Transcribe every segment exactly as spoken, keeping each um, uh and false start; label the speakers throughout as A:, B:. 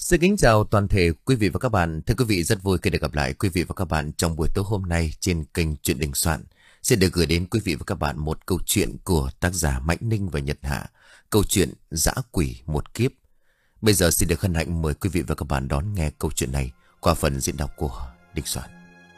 A: Xin kính chào toàn thể quý vị và các bạn. Thưa quý vị, rất vui khi được gặp lại quý vị và các bạn trong buổi tối hôm nay trên kênh Chuyện Đình Soạn. Xin được gửi đến quý vị và các bạn một câu chuyện của tác giả Mạnh Ninh và Nhật Hạ. Câu chuyện Dã Quỷ Một Kiếp. Bây giờ xin được hân hạnh mời quý vị và các bạn đón nghe câu chuyện này qua phần diễn đọc của Đình Soạn.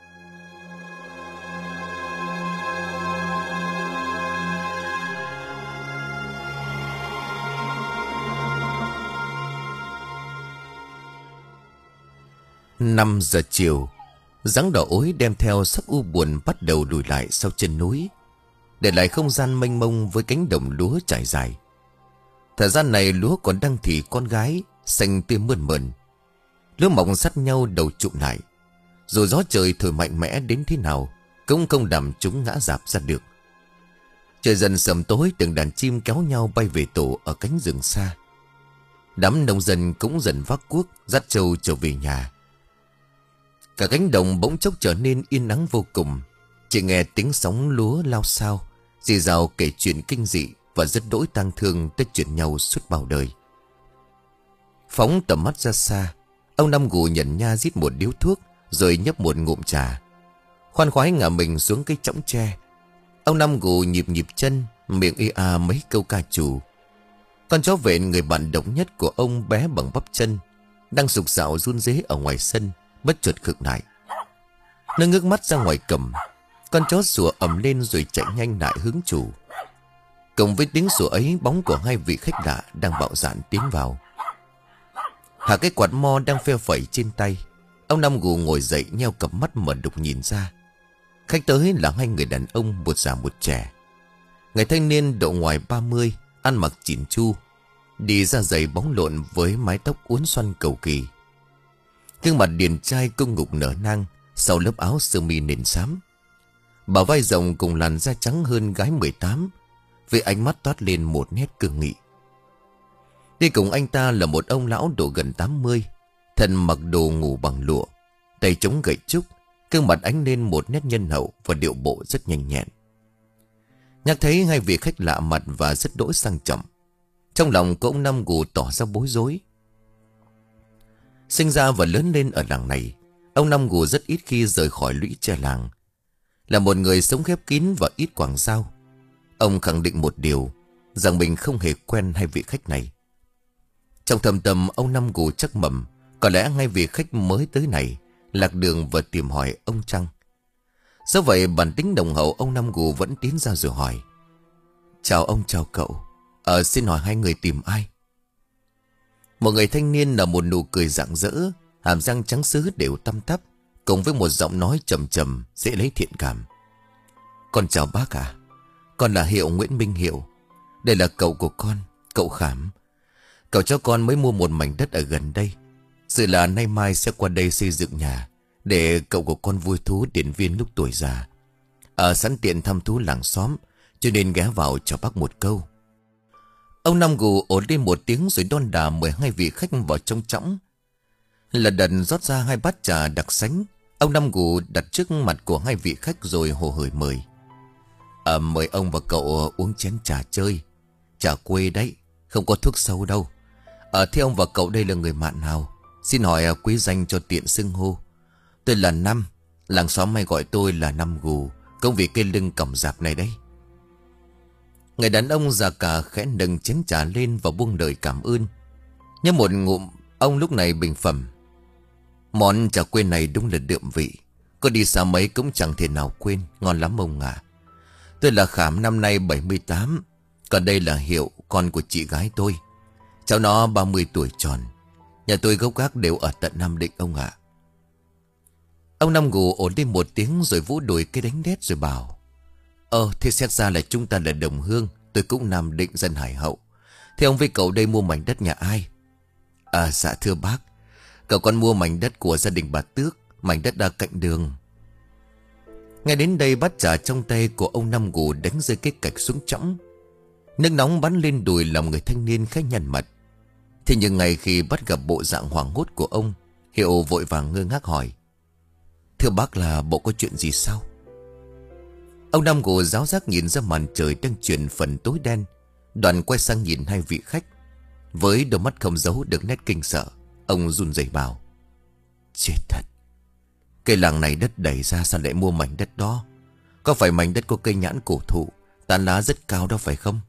A: Năm giờ chiều, dáng đỏ ối đem theo sắc u buồn bắt đầu lùi lại sau chân núi, để lại không gian mênh mông với cánh đồng lúa trải dài. Thời gian này lúa còn đang thì con gái, xanh tươi mơn mởn. Lúa mọc sát nhau đầu trụm lại, dù gió trời thổi mạnh mẽ đến thế nào cũng không làm chúng ngã rạp ra được. Trời dần sầm tối, từng đàn chim kéo nhau bay về tổ ở cánh rừng xa. Đám nông dân cũng dần vác cuốc dắt trâu trở về nhà. Cả cánh đồng bỗng chốc trở nên yên ắng vô cùng. Chỉ nghe tiếng sóng lúa lao xao, rì rào kể chuyện kinh dị và rất đỗi tang thương đã chuyển nhau suốt bao đời. Phóng tầm mắt ra xa, ông Năm Gù nhận nha rít một điếu thuốc rồi nhấp một ngụm trà. Khoan khoái ngả mình xuống cái chõng tre. Ông Năm Gù nhịp nhịp chân, miệng ê a mấy câu ca trù. Con chó vệ người bạn độc nhất của ông bé bằng bắp chân đang sục sạo run rế ở ngoài sân, bất chợt khựng lại. Nó ngước mắt ra ngoài cầm. Con chó sủa ầm lên rồi chạy nhanh lại hướng chủ. Cùng với tiếng sủa ấy, bóng của hai vị khách lạ đang bạo dạn tiến vào. Hạ cái quạt mo đang phe phẩy trên tay, ông Năm Gù ngồi dậy nheo cặp mắt mở đục nhìn ra. Khách tới là hai người đàn ông, một già một trẻ. Người thanh niên độ ngoài ba mươi, ăn mặc chỉn chu, đi ra giày bóng lộn với mái tóc uốn xoăn cầu kỳ. Gương mặt điển trai công ngục nở nang sau lớp áo sơ mi nền xám. Bả vai rộng cùng làn da trắng hơn gái mười tám, với ánh mắt toát lên một nét cương nghị. Đi cùng anh ta là một ông lão độ gần tám mươi, thân mặc đồ ngủ bằng lụa, tay chống gậy trúc, gương mặt ánh lên một nét nhân hậu và điệu bộ rất nhanh nhẹn. Nhắc thấy hai vị khách lạ mặt và rất đỗi sang trọng, trong lòng của ông Năm Gù tỏ ra bối rối. Sinh ra và lớn lên ở làng này, ông Năm Gù rất ít khi rời khỏi lũy tre làng. Là một người sống khép kín và ít quảng giao, ông khẳng định một điều, rằng mình không hề quen hai vị khách này. Trong thầm tâm ông Năm Gù chắc mầm có lẽ hai vị khách mới tới này lạc đường và tìm hỏi ông chăng. Do vậy bản tính đồng hậu, ông Năm Gù vẫn tiến ra rồi hỏi: "Chào ông, chào cậu. Ờ xin hỏi hai người tìm ai?" Một người thanh niên là một nụ cười rạng rỡ, hàm răng trắng sứ đều tăm tắp, cùng với một giọng nói trầm trầm dễ lấy thiện cảm. "Con chào bác à. Con là Hiệu, Nguyễn Minh Hiệu. Đây là cậu của con, cậu Khảm. Cậu cho con mới mua một mảnh đất ở gần đây. Dự là nay mai sẽ qua đây xây dựng nhà, để cậu của con vui thú điển viên lúc tuổi già. Ở sẵn tiện thăm thú làng xóm, cho nên ghé vào cho bác một câu." Ông Năm Gù ổn lên một tiếng rồi đon đà mời hai vị khách vào trong trõng. Lần đần rót ra hai bát trà đặc sánh. Ông Năm Gù đặt trước mặt của hai vị khách rồi hồ hởi mời: à, "Mời ông và cậu uống chén trà chơi. Trà quê đấy, không có thuốc sâu đâu. À, thế ông và cậu đây là người mạn nào? Xin hỏi quý danh cho tiện xưng hô." "Tôi là Năm, làng xóm hay gọi tôi là Năm Gù, công việc cây lưng còng rạp này đấy." Người đàn ông già cả khẽ nâng chén trà lên và buông lời cảm ơn. Nhấp một ngụm, ông lúc này bình phẩm: "Món trà quê này đúng là đượm vị. Có đi xa mấy cũng chẳng thể nào quên, ngon lắm ông ạ. Tôi là Khảm, năm nay bảy mươi tám. Còn đây là Hiệu, con của chị gái tôi. Cháu nó ba mươi tuổi tròn. Nhà tôi gốc gác đều ở tận Nam Định ông ạ." Ông Năm Gù ổn lên một tiếng rồi vỗ đùi cái đánh đét rồi bảo: "Ờ thế xét ra là chúng ta là đồng hương. Tôi cũng Nam Định dân hải hậu. Thế ông với cậu đây mua mảnh đất nhà ai?" "À dạ thưa bác, cậu con mua mảnh đất của gia đình bà Tước, mảnh đất đã cạnh đường." Ngay đến đây bát trà trong tay của ông Năm Gù đánh rơi cái cạch xuống trõng. Nước nóng bắn lên đùi làm người thanh niên khẽ nhăn mặt. Thế nhưng ngay khi bắt gặp bộ dạng hoảng hốt của ông, Hiệu vội vàng ngơ ngác hỏi: "Thưa bác, là bộ có chuyện gì sao?" Ông Năm Gù giáo giác nhìn ra màn trời đang chuyển phần tối đen, đoạn quay sang nhìn hai vị khách với đôi mắt không giấu được nét kinh sợ, Ông run rẩy bảo: Chết thật, cây làng này đất đầy ra, sao lại mua mảnh đất đó? Có phải mảnh đất có cây nhãn cổ thụ, tán lá rất cao đó phải không?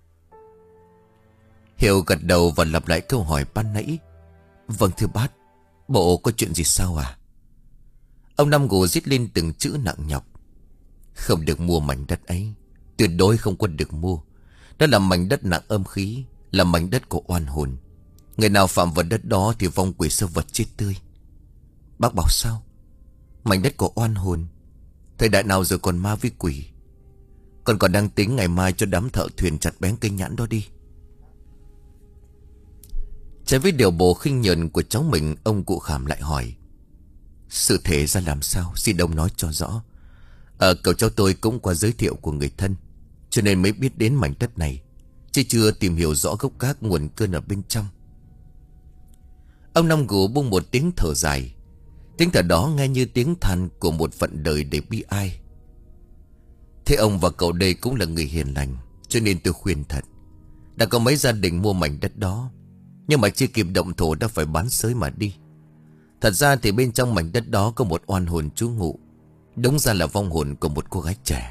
A: Hiệu gật đầu và lặp lại câu hỏi ban nãy: Vâng thưa bác, bộ có chuyện gì sao à? Ông Năm Gù rít lên từng chữ nặng nhọc: Không được mua mảnh đất ấy, tuyệt đối không có được mua. Đó là mảnh đất nặng âm khí, là mảnh đất của oan hồn. Người nào phạm vào đất đó thì vong quỷ sơ vật chết tươi. Bác bảo sao? Mảnh đất của oan hồn? Thời đại nào rồi còn ma với quỷ? Con còn đang tính ngày mai cho đám thợ thuyền chặt bén cây nhãn đó đi. Trái với điều bộ khinh nhờn của cháu mình, ông cụ Khảm lại hỏi: Sự thể ra làm sao, xin ông nói cho rõ. Ờ, cậu cháu tôi cũng qua giới thiệu của người thân, cho nên mới biết đến mảnh đất này, chứ chưa tìm hiểu rõ gốc gác nguồn cơn ở bên trong. Ông Năm Gù buông một tiếng thở dài. Tiếng thở đó nghe như tiếng than của một phận đời đầy bi ai. Thế ông và cậu đây cũng là người hiền lành, cho nên tôi khuyên thật. Đã có mấy gia đình mua mảnh đất đó, nhưng mà chưa kịp động thổ đã phải bán xới mà đi. Thật ra thì bên trong mảnh đất đó có một oan hồn trú ngụ, đúng ra là vong hồn của một cô gái trẻ.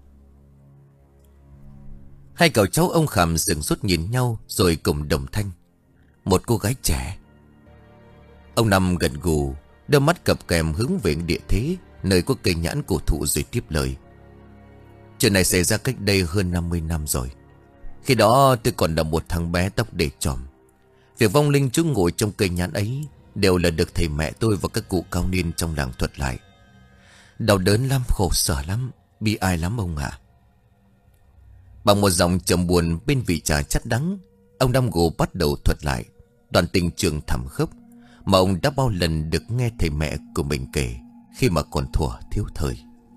A: Hai cậu cháu ông Khảm dừng sốt nhìn nhau rồi cùng đồng thanh: Một cô gái trẻ. Ông Năm gật gù, đôi mắt cập kèm hướng về địa thế nơi có cây nhãn cổ thụ rồi tiếp lời: Chuyện này xảy ra cách đây hơn năm mươi năm rồi. Khi đó tôi còn là một thằng bé tóc để chòm. Việc vong linh trú ngụ trong cây nhãn ấy đều là được thầy mẹ tôi và các cụ cao niên trong làng thuật lại. Đau đớn lắm, khổ sở lắm, bi ai lắm ông ạ. Bằng một giọng trầm buồn bên vị trà chát đắng, ông Năm Gù bắt đầu thuật lại đoạn tình trường thẳm khốc mà ông đã bao lần được nghe thầy mẹ của mình kể khi mà còn thuở thiếu thời.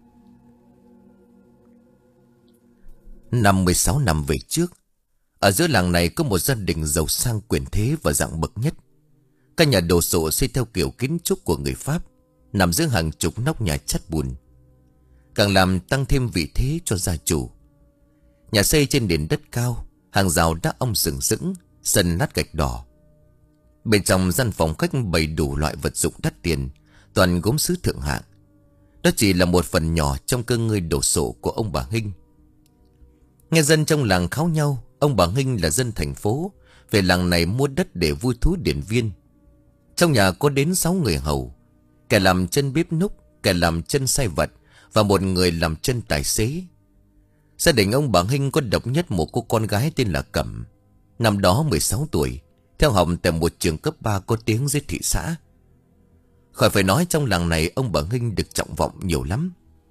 A: Năm mươi sáu năm về trước, ở giữa làng này có một gia đình giàu sang quyền thế và dạng bậc nhất. Căn nhà đồ sộ xây theo kiểu kiến trúc của người Pháp, nằm giữa hàng chục nóc nhà chát bùn, càng làm tăng thêm vị thế cho gia chủ. Nhà xây trên nền đất cao, hàng rào đá ong sừng sững, sân lát gạch đỏ. Bên trong gian phòng khách bày đủ loại vật dụng đắt tiền, toàn gốm sứ thượng hạng. Đó chỉ là một phần nhỏ trong cơn ngươi đồ sộ của ông bà Hinh. Nghe dân trong làng kháo nhau, ông bà Hinh là dân thành phố, về làng này mua đất để vui thú điển viên. Trong nhà có đến sáu người hầu, kẻ làm chân bếp núc, kẻ làm chân sai vật và một người làm chân tài xế. Gia đình ông bà Hinh có độc nhất một cô con gái tên là Cẩm, năm đó mười sáu tuổi, theo học tại một trường cấp ba có tiếng dưới thị xã. Khỏi phải nói, trong làng này ông bà Hinh được trọng vọng nhiều lắm.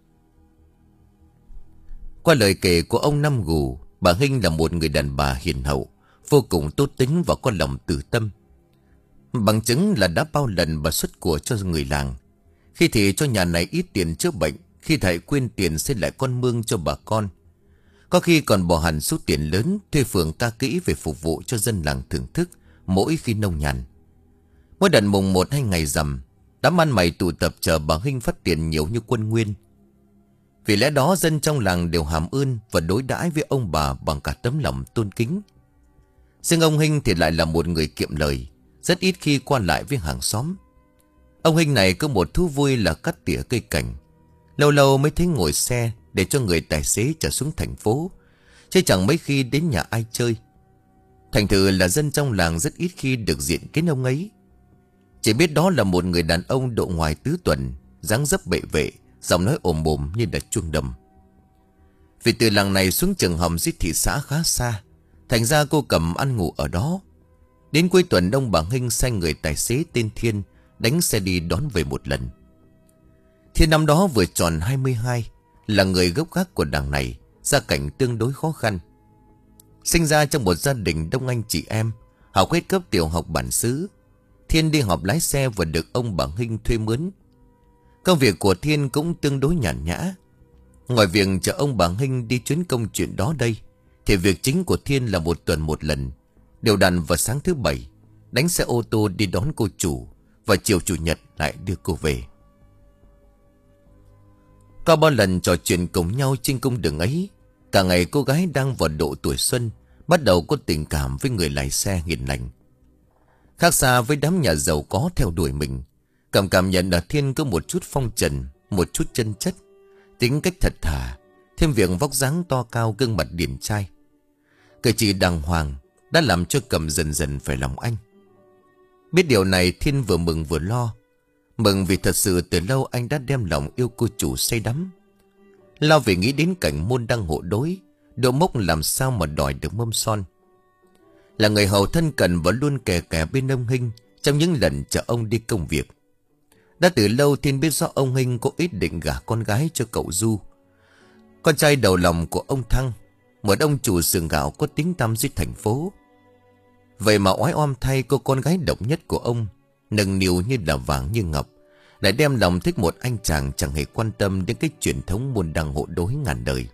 A: Qua lời kể của ông Năm Gù, bà Hinh là một người đàn bà hiền hậu, vô cùng tốt tính và có lòng từ tâm. Bằng chứng là đã bao lần bà xuất của cho người làng. Khi thì cho nhà này ít tiền chữa bệnh, khi thầy quyên tiền xây lại con mương cho bà con. Có khi còn bỏ hẳn số tiền lớn thuê phường ca kỹ về phục vụ cho dân làng thưởng thức mỗi khi nông nhàn. Mỗi đợt mùng một hay ngày rằm, đám ăn mày tụ tập chờ bà Hinh phát tiền nhiều như quân nguyên. Vì lẽ đó dân trong làng đều hàm ơn và đối đãi với ông bà bằng cả tấm lòng tôn kính. Riêng ông Hinh thì lại là một người kiệm lời, rất ít khi qua lại với hàng xóm. Ông Hinh này có một thú vui là cắt tỉa cây cảnh. Lâu lâu mới thấy ngồi xe để cho người tài xế trở xuống thành phố, chứ chẳng mấy khi đến nhà ai chơi. Thành thử là dân trong làng rất ít khi được diện kiến ông ấy. Chỉ biết đó là một người đàn ông độ ngoài tứ tuần, dáng dấp bệ vệ, giọng nói ồm ồm như đặt chuông đầm. Vì từ làng này xuống trường Hòm dưới thị xã khá xa, thành ra cô Cẩm ăn ngủ ở đó. Đến cuối tuần ông bà Hinh sai người tài xế tên Thiên đánh xe đi đón về một lần. Thiên năm đó vừa tròn hai mươi hai, là người gốc gác của đảng này, gia cảnh tương đối khó khăn. Sinh ra trong một gia đình đông anh chị em, học hết cấp tiểu học bản xứ. Thiên đi học lái xe và được ông bà Hinh thuê mướn. Công việc của Thiên cũng tương đối nhàn nhã. Ngoài việc chở ông bà Hinh đi chuyến công chuyện đó đây, thì việc chính của Thiên là một tuần một lần, đều đặn vào sáng thứ bảy, đánh xe ô tô đi đón cô chủ, và chiều chủ nhật lại đưa cô về. Có bao lần trò chuyện cùng nhau trên cung đường ấy, cả ngày cô gái đang vào độ tuổi xuân, bắt đầu có tình cảm với người lái xe hiền lành. Khác xa với đám nhà giàu có theo đuổi mình, Cẩm cảm nhận ở Thiên có một chút phong trần, một chút chân chất, tính cách thật thà, thêm việc vóc dáng to cao, gương mặt điển trai, cử chỉ đàng hoàng đã làm cho Cẩm dần dần phải lòng anh. Biết điều này, Thiên vừa mừng vừa lo. Mừng vì thật sự từ lâu anh đã đem lòng yêu cô chủ say đắm. Lo vì nghĩ đến cảnh môn đăng hộ đối, Đỗ Mốc làm sao mà đòi được mâm son. Là người hầu thân cận và luôn kè kè bên ông Hinh trong những lần chở ông đi công việc. Đã từ lâu Thiên biết rõ ông Hinh có ý định gả con gái cho cậu Du, con trai đầu lòng của ông Thăng, một ông chủ xưởng gạo có tiếng tăm dưới thành phố. Vậy mà oái oăm thay, cô con gái độc nhất của ông, nâng niu như là vàng như ngọc, lại đem lòng thích một anh chàng chẳng hề quan tâm đến cái truyền thống môn đăng hộ đối ngàn đời.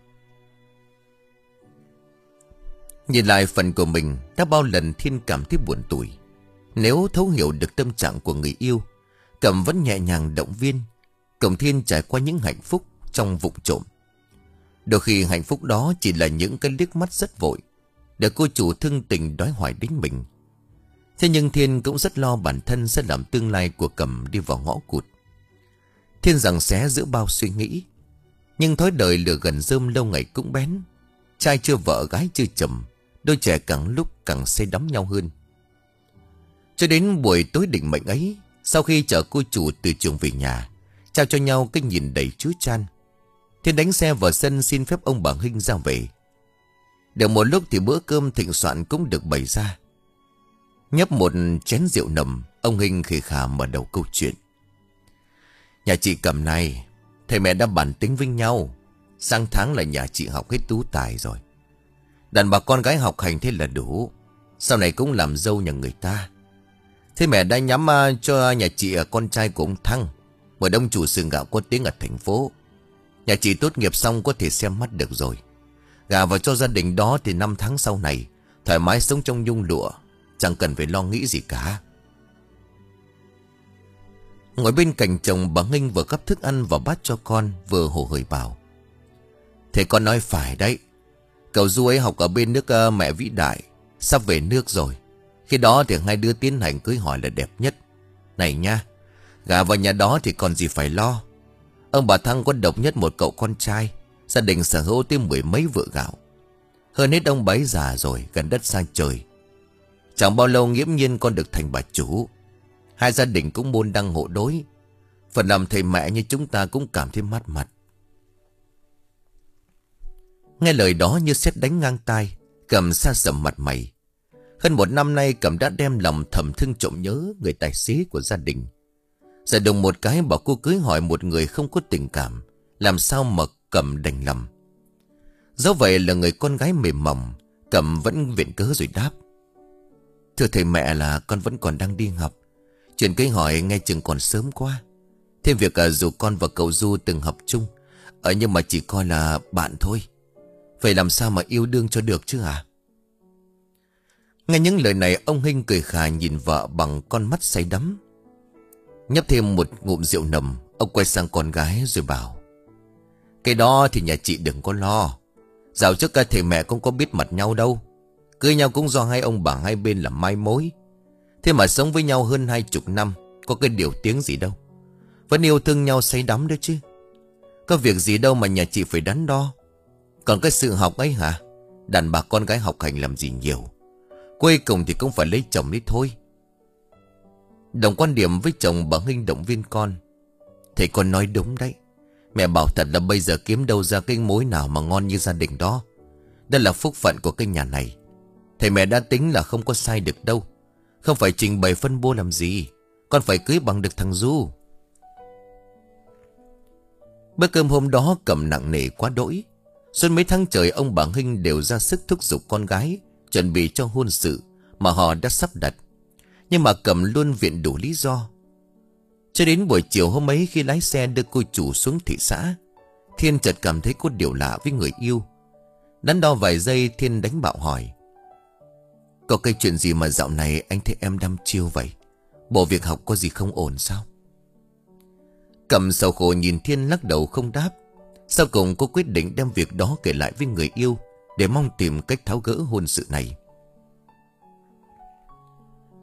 A: Nhìn lại phần của mình, đã bao lần Thiên cảm thấy buồn tủi. Nếu thấu hiểu được tâm trạng của người yêu, Cẩm vẫn nhẹ nhàng động viên, cùng Thiên trải qua những hạnh phúc trong vụng trộm. Đôi khi hạnh phúc đó chỉ là những cái liếc mắt rất vội, để cô chủ thương tình đói hoài đến mình. Thế nhưng Thiên cũng rất lo bản thân sẽ làm tương lai của Cẩm đi vào ngõ cụt. Thiên giằng xé giữa bao suy nghĩ, nhưng thói đời lửa gần rơm lâu ngày cũng bén. Trai chưa vợ gái chưa chồng, đôi trẻ càng lúc càng say đắm nhau hơn. Cho đến buổi tối định mệnh ấy, sau khi chở cô chủ từ trường về nhà, trao cho nhau cái nhìn đầy chứa chan, Thiên đánh xe vào sân xin phép ông bà Hinh ra về. Được một lúc thì bữa cơm thịnh soạn cũng được bày ra. Nhấp một chén rượu nồng, ông Hinh khề khà mở đầu câu chuyện. Nhà chị Cẩm này, thầy mẹ đã bàn tính với nhau, sang tháng là nhà chị học hết tú tài rồi. Đàn bà con gái học hành thế là đủ, sau này cũng làm dâu nhà người ta. Thế mẹ đã nhắm uh, cho nhà chị uh, con trai của ông Thăng, một ông chủ xưởng gạo có tiếng ở thành phố. Nhà chị tốt nghiệp xong có thể xem mắt được rồi. Gả vào cho gia đình đó thì năm tháng sau này thoải mái sống trong nhung lụa, chẳng cần phải lo nghĩ gì cả. Ngồi bên cạnh chồng, bà Nghinh vừa gắp thức ăn vào bát cho con, vừa hồ hởi bảo: Thế con nói phải đấy. Cậu Du ấy học ở bên nước uh, mẹ vĩ đại, sắp về nước rồi. Khi đó thì hai đứa tiến hành cưới hỏi là đẹp nhất. Này nha, gả vào nhà đó thì còn gì phải lo. Ông bà Thăng có độc nhất một cậu con trai, gia đình sở hữu tới mười mấy vựa gạo. Hơn hết ông bấy già rồi, gần đất xa trời. Chẳng bao lâu nghiễm nhiên con được thành bà chủ. Hai gia đình cũng môn đăng hộ đối. Phần làm thầy mẹ như chúng ta cũng cảm thấy mát mặt. Nghe lời đó như sét đánh ngang tai, Cẩm sa sầm mặt mày. Hơn một năm nay Cẩm đã đem lòng thầm thương trộm nhớ người tài xế của gia đình. Giờ đùng một cái bảo cô cưới hỏi một người không có tình cảm, làm sao mà Cẩm đành lòng. Dẫu vậy là người con gái mềm mỏng, Cẩm vẫn viện cớ rồi đáp: Thưa thầy mẹ là con vẫn còn đang đi học. Chuyện cưới hỏi nghe chừng còn sớm quá. Thêm việc à, dù con và cậu Du từng học chung, ở nhưng mà chỉ coi là bạn thôi. Vậy làm sao mà yêu đương cho được chứ à? Nghe những lời này, ông Hinh cười khà nhìn vợ bằng con mắt say đắm. Nhấp thêm một ngụm rượu nồng, ông quay sang con gái rồi bảo: Cái đó thì nhà chị đừng có lo. Dạo trước cả thầy mẹ cũng có biết mặt nhau đâu. Cưới nhau cũng do hai ông bà hai bên là mai mối. Thế mà sống với nhau hơn hai chục năm, có cái điều tiếng gì đâu. Vẫn yêu thương nhau say đắm đó chứ. Có việc gì đâu mà nhà chị phải đắn đo. Còn cái sự học ấy hả? Đàn bà con gái học hành làm gì nhiều, cuối cùng thì cũng phải lấy chồng đi thôi. Đồng quan điểm với chồng, bà Hinh động viên con: Thầy con nói đúng đấy. Mẹ bảo thật là bây giờ kiếm đâu ra cái mối nào mà ngon như gia đình đó. Đó là phúc phận của cái nhà này. Thầy mẹ đã tính là không có sai được đâu. Không phải trình bày phân bua làm gì. Con phải cưới bằng được thằng Du. Bữa cơm hôm đó Cẩm nặng nề quá đỗi. Suốt mấy tháng trời ông bà Hinh đều ra sức thúc giục con gái chuẩn bị cho hôn sự mà họ đã sắp đặt. Nhưng mà Cẩm luôn viện đủ lý do. Cho đến buổi chiều hôm ấy, khi lái xe đưa cô chủ xuống thị xã, Thiên chợt cảm thấy có điều lạ với người yêu. Đắn đo vài giây, Thiên đánh bạo hỏi: Có cái chuyện gì mà dạo này anh thấy em đăm chiêu vậy? Bộ việc học có gì không ổn sao? Cẩm sầu khổ nhìn Thiên lắc đầu không đáp. Sau cùng cô quyết định đem việc đó kể lại với người yêu, để mong tìm cách tháo gỡ hôn sự này.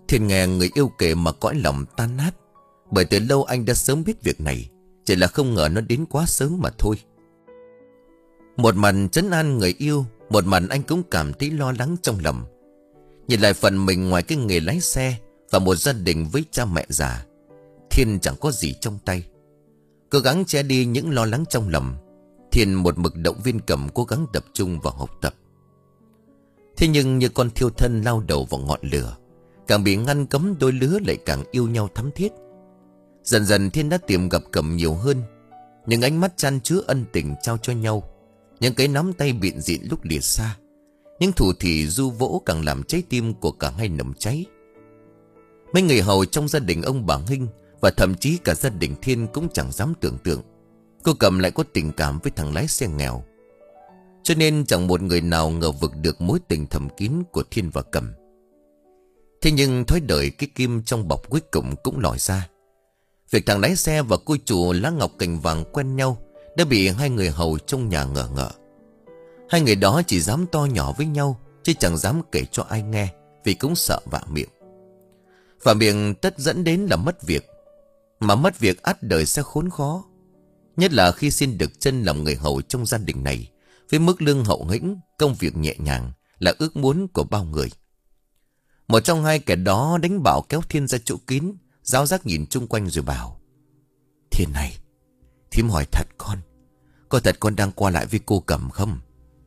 A: Thiên nghe người yêu kể mà cõi lòng tan nát. Bởi từ lâu anh đã sớm biết việc này, chỉ là không ngờ nó đến quá sớm mà thôi. Một mặt trấn an người yêu, một mặt anh cũng cảm thấy lo lắng trong lòng. Nhìn lại phần mình ngoài cái nghề lái xe và một gia đình với cha mẹ già, Thiên chẳng có gì trong tay. Cố gắng che đi những lo lắng trong lòng, Thiên một mực động viên Cẩm cố gắng tập trung vào học tập. Thế nhưng như con thiêu thân lao đầu vào ngọn lửa, càng bị ngăn cấm đôi lứa lại càng yêu nhau thắm thiết. Dần dần Thiên đã tìm gặp Cẩm nhiều hơn. Những ánh mắt chan chứa ân tình trao cho nhau, những cái nắm tay bịn dịn lúc lìa xa, những thủ thỉ du vỗ càng làm trái tim của cả hai nồng cháy. Mấy người hầu trong gia đình ông bà Hinh và thậm chí cả gia đình Thiên cũng chẳng dám tưởng tượng cô Cẩm lại có tình cảm với thằng lái xe nghèo. Cho nên chẳng một người nào ngờ vực được mối tình thầm kín của Thiên và Cẩm. Thế nhưng thói đời cái kim trong bọc cuối cùng cũng lòi ra. Việc thằng lái xe và cô chủ lá ngọc cành vàng quen nhau đã bị hai người hầu trong nhà ngờ ngợ. Hai người đó chỉ dám to nhỏ với nhau, chứ chẳng dám kể cho ai nghe, vì cũng sợ vạ miệng. Và miệng tất dẫn đến là mất việc. Mà mất việc ắt đời sẽ khốn khó. Nhất là khi xin được chân làm người hầu trong gia đình này, với mức lương hậu hĩnh, công việc nhẹ nhàng là ước muốn của bao người. Một trong hai kẻ đó đánh bảo kéo Thiên ra chỗ kín, giáo giác nhìn chung quanh rồi bảo: Thiên này, thím hỏi thật con, có thật con đang qua lại với cô Cẩm không?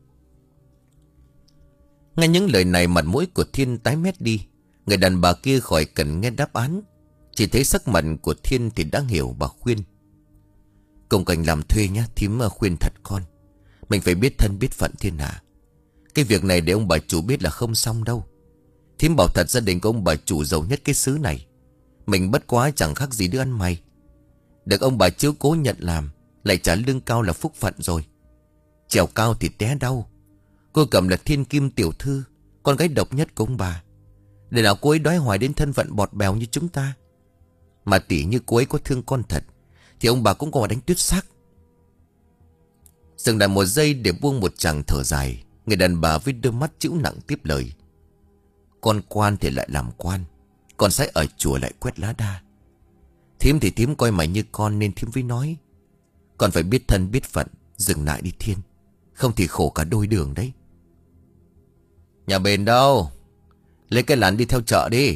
A: Nghe những lời này, mặt mũi của Thiên tái mét đi. Người đàn bà kia khỏi cần nghe đáp án, chỉ thấy sắc mặt của Thiên thì đã hiểu. Bà khuyên: Công cảnh làm thuê nhá, thím khuyên thật con. Mình phải biết thân biết phận Thiên hạ. Cái việc này để ông bà chủ biết là không xong đâu. Thím bảo thật, gia đình của ông bà chủ giàu nhất cái xứ này. Mình bất quá chẳng khác gì đứa ăn mày. Được ông bà chiếu cố nhận làm, lại trả lương cao là phúc phận rồi. Trèo cao thì té đau. Cô Cẩm là thiên kim tiểu thư, con gái độc nhất của ông bà. Để nào cô ấy đói hoài đến thân phận bọt bèo như chúng ta. Mà tỉ như cô ấy có thương con thật, thì ông bà cũng có đánh tuyết xác. Dừng lại một giây để buông một tràng thở dài, người đàn bà với đôi mắt trĩu nặng tiếp lời: Con quan thì lại làm quan, con sai ở chùa lại quét lá đa. Thím thì thím coi mày như con nên thím mới nói. Con phải biết thân biết phận, dừng lại đi Thiên, không thì khổ cả đôi đường đấy. Nhà bền đâu? Lấy cái làn đi theo chợ đi.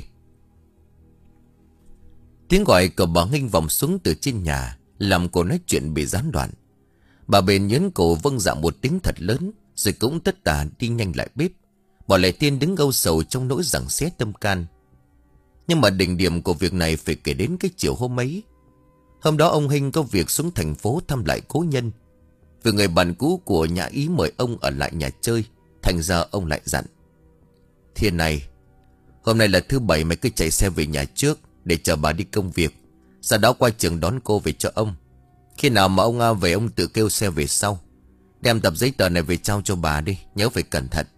A: Tiếng gọi của bà Hinh vọng xuống từ trên nhà, làm cô nói chuyện bị gián đoạn. Bà bền nhấn cổ vâng dạ một tiếng thật lớn, rồi cũng tất tả đi nhanh lại bếp, bỏ lại Thiên đứng âu sầu trong nỗi giằng xé tâm can. Nhưng mà đỉnh điểm của việc này phải kể đến cái chiều hôm ấy. Hôm đó ông Hinh có việc xuống thành phố thăm lại cố nhân. Vì người bạn cũ của nhà Ý mời ông ở lại nhà chơi, thành ra ông lại dặn: Thiên này, hôm nay là thứ bảy, mày cứ chạy xe về nhà trước để chờ bà đi công việc, sau đó qua trường đón cô về cho ông. Khi nào mà ông về, ông tự kêu xe về sau. Đem tập giấy tờ này về trao cho bà đi, nhớ phải cẩn thận.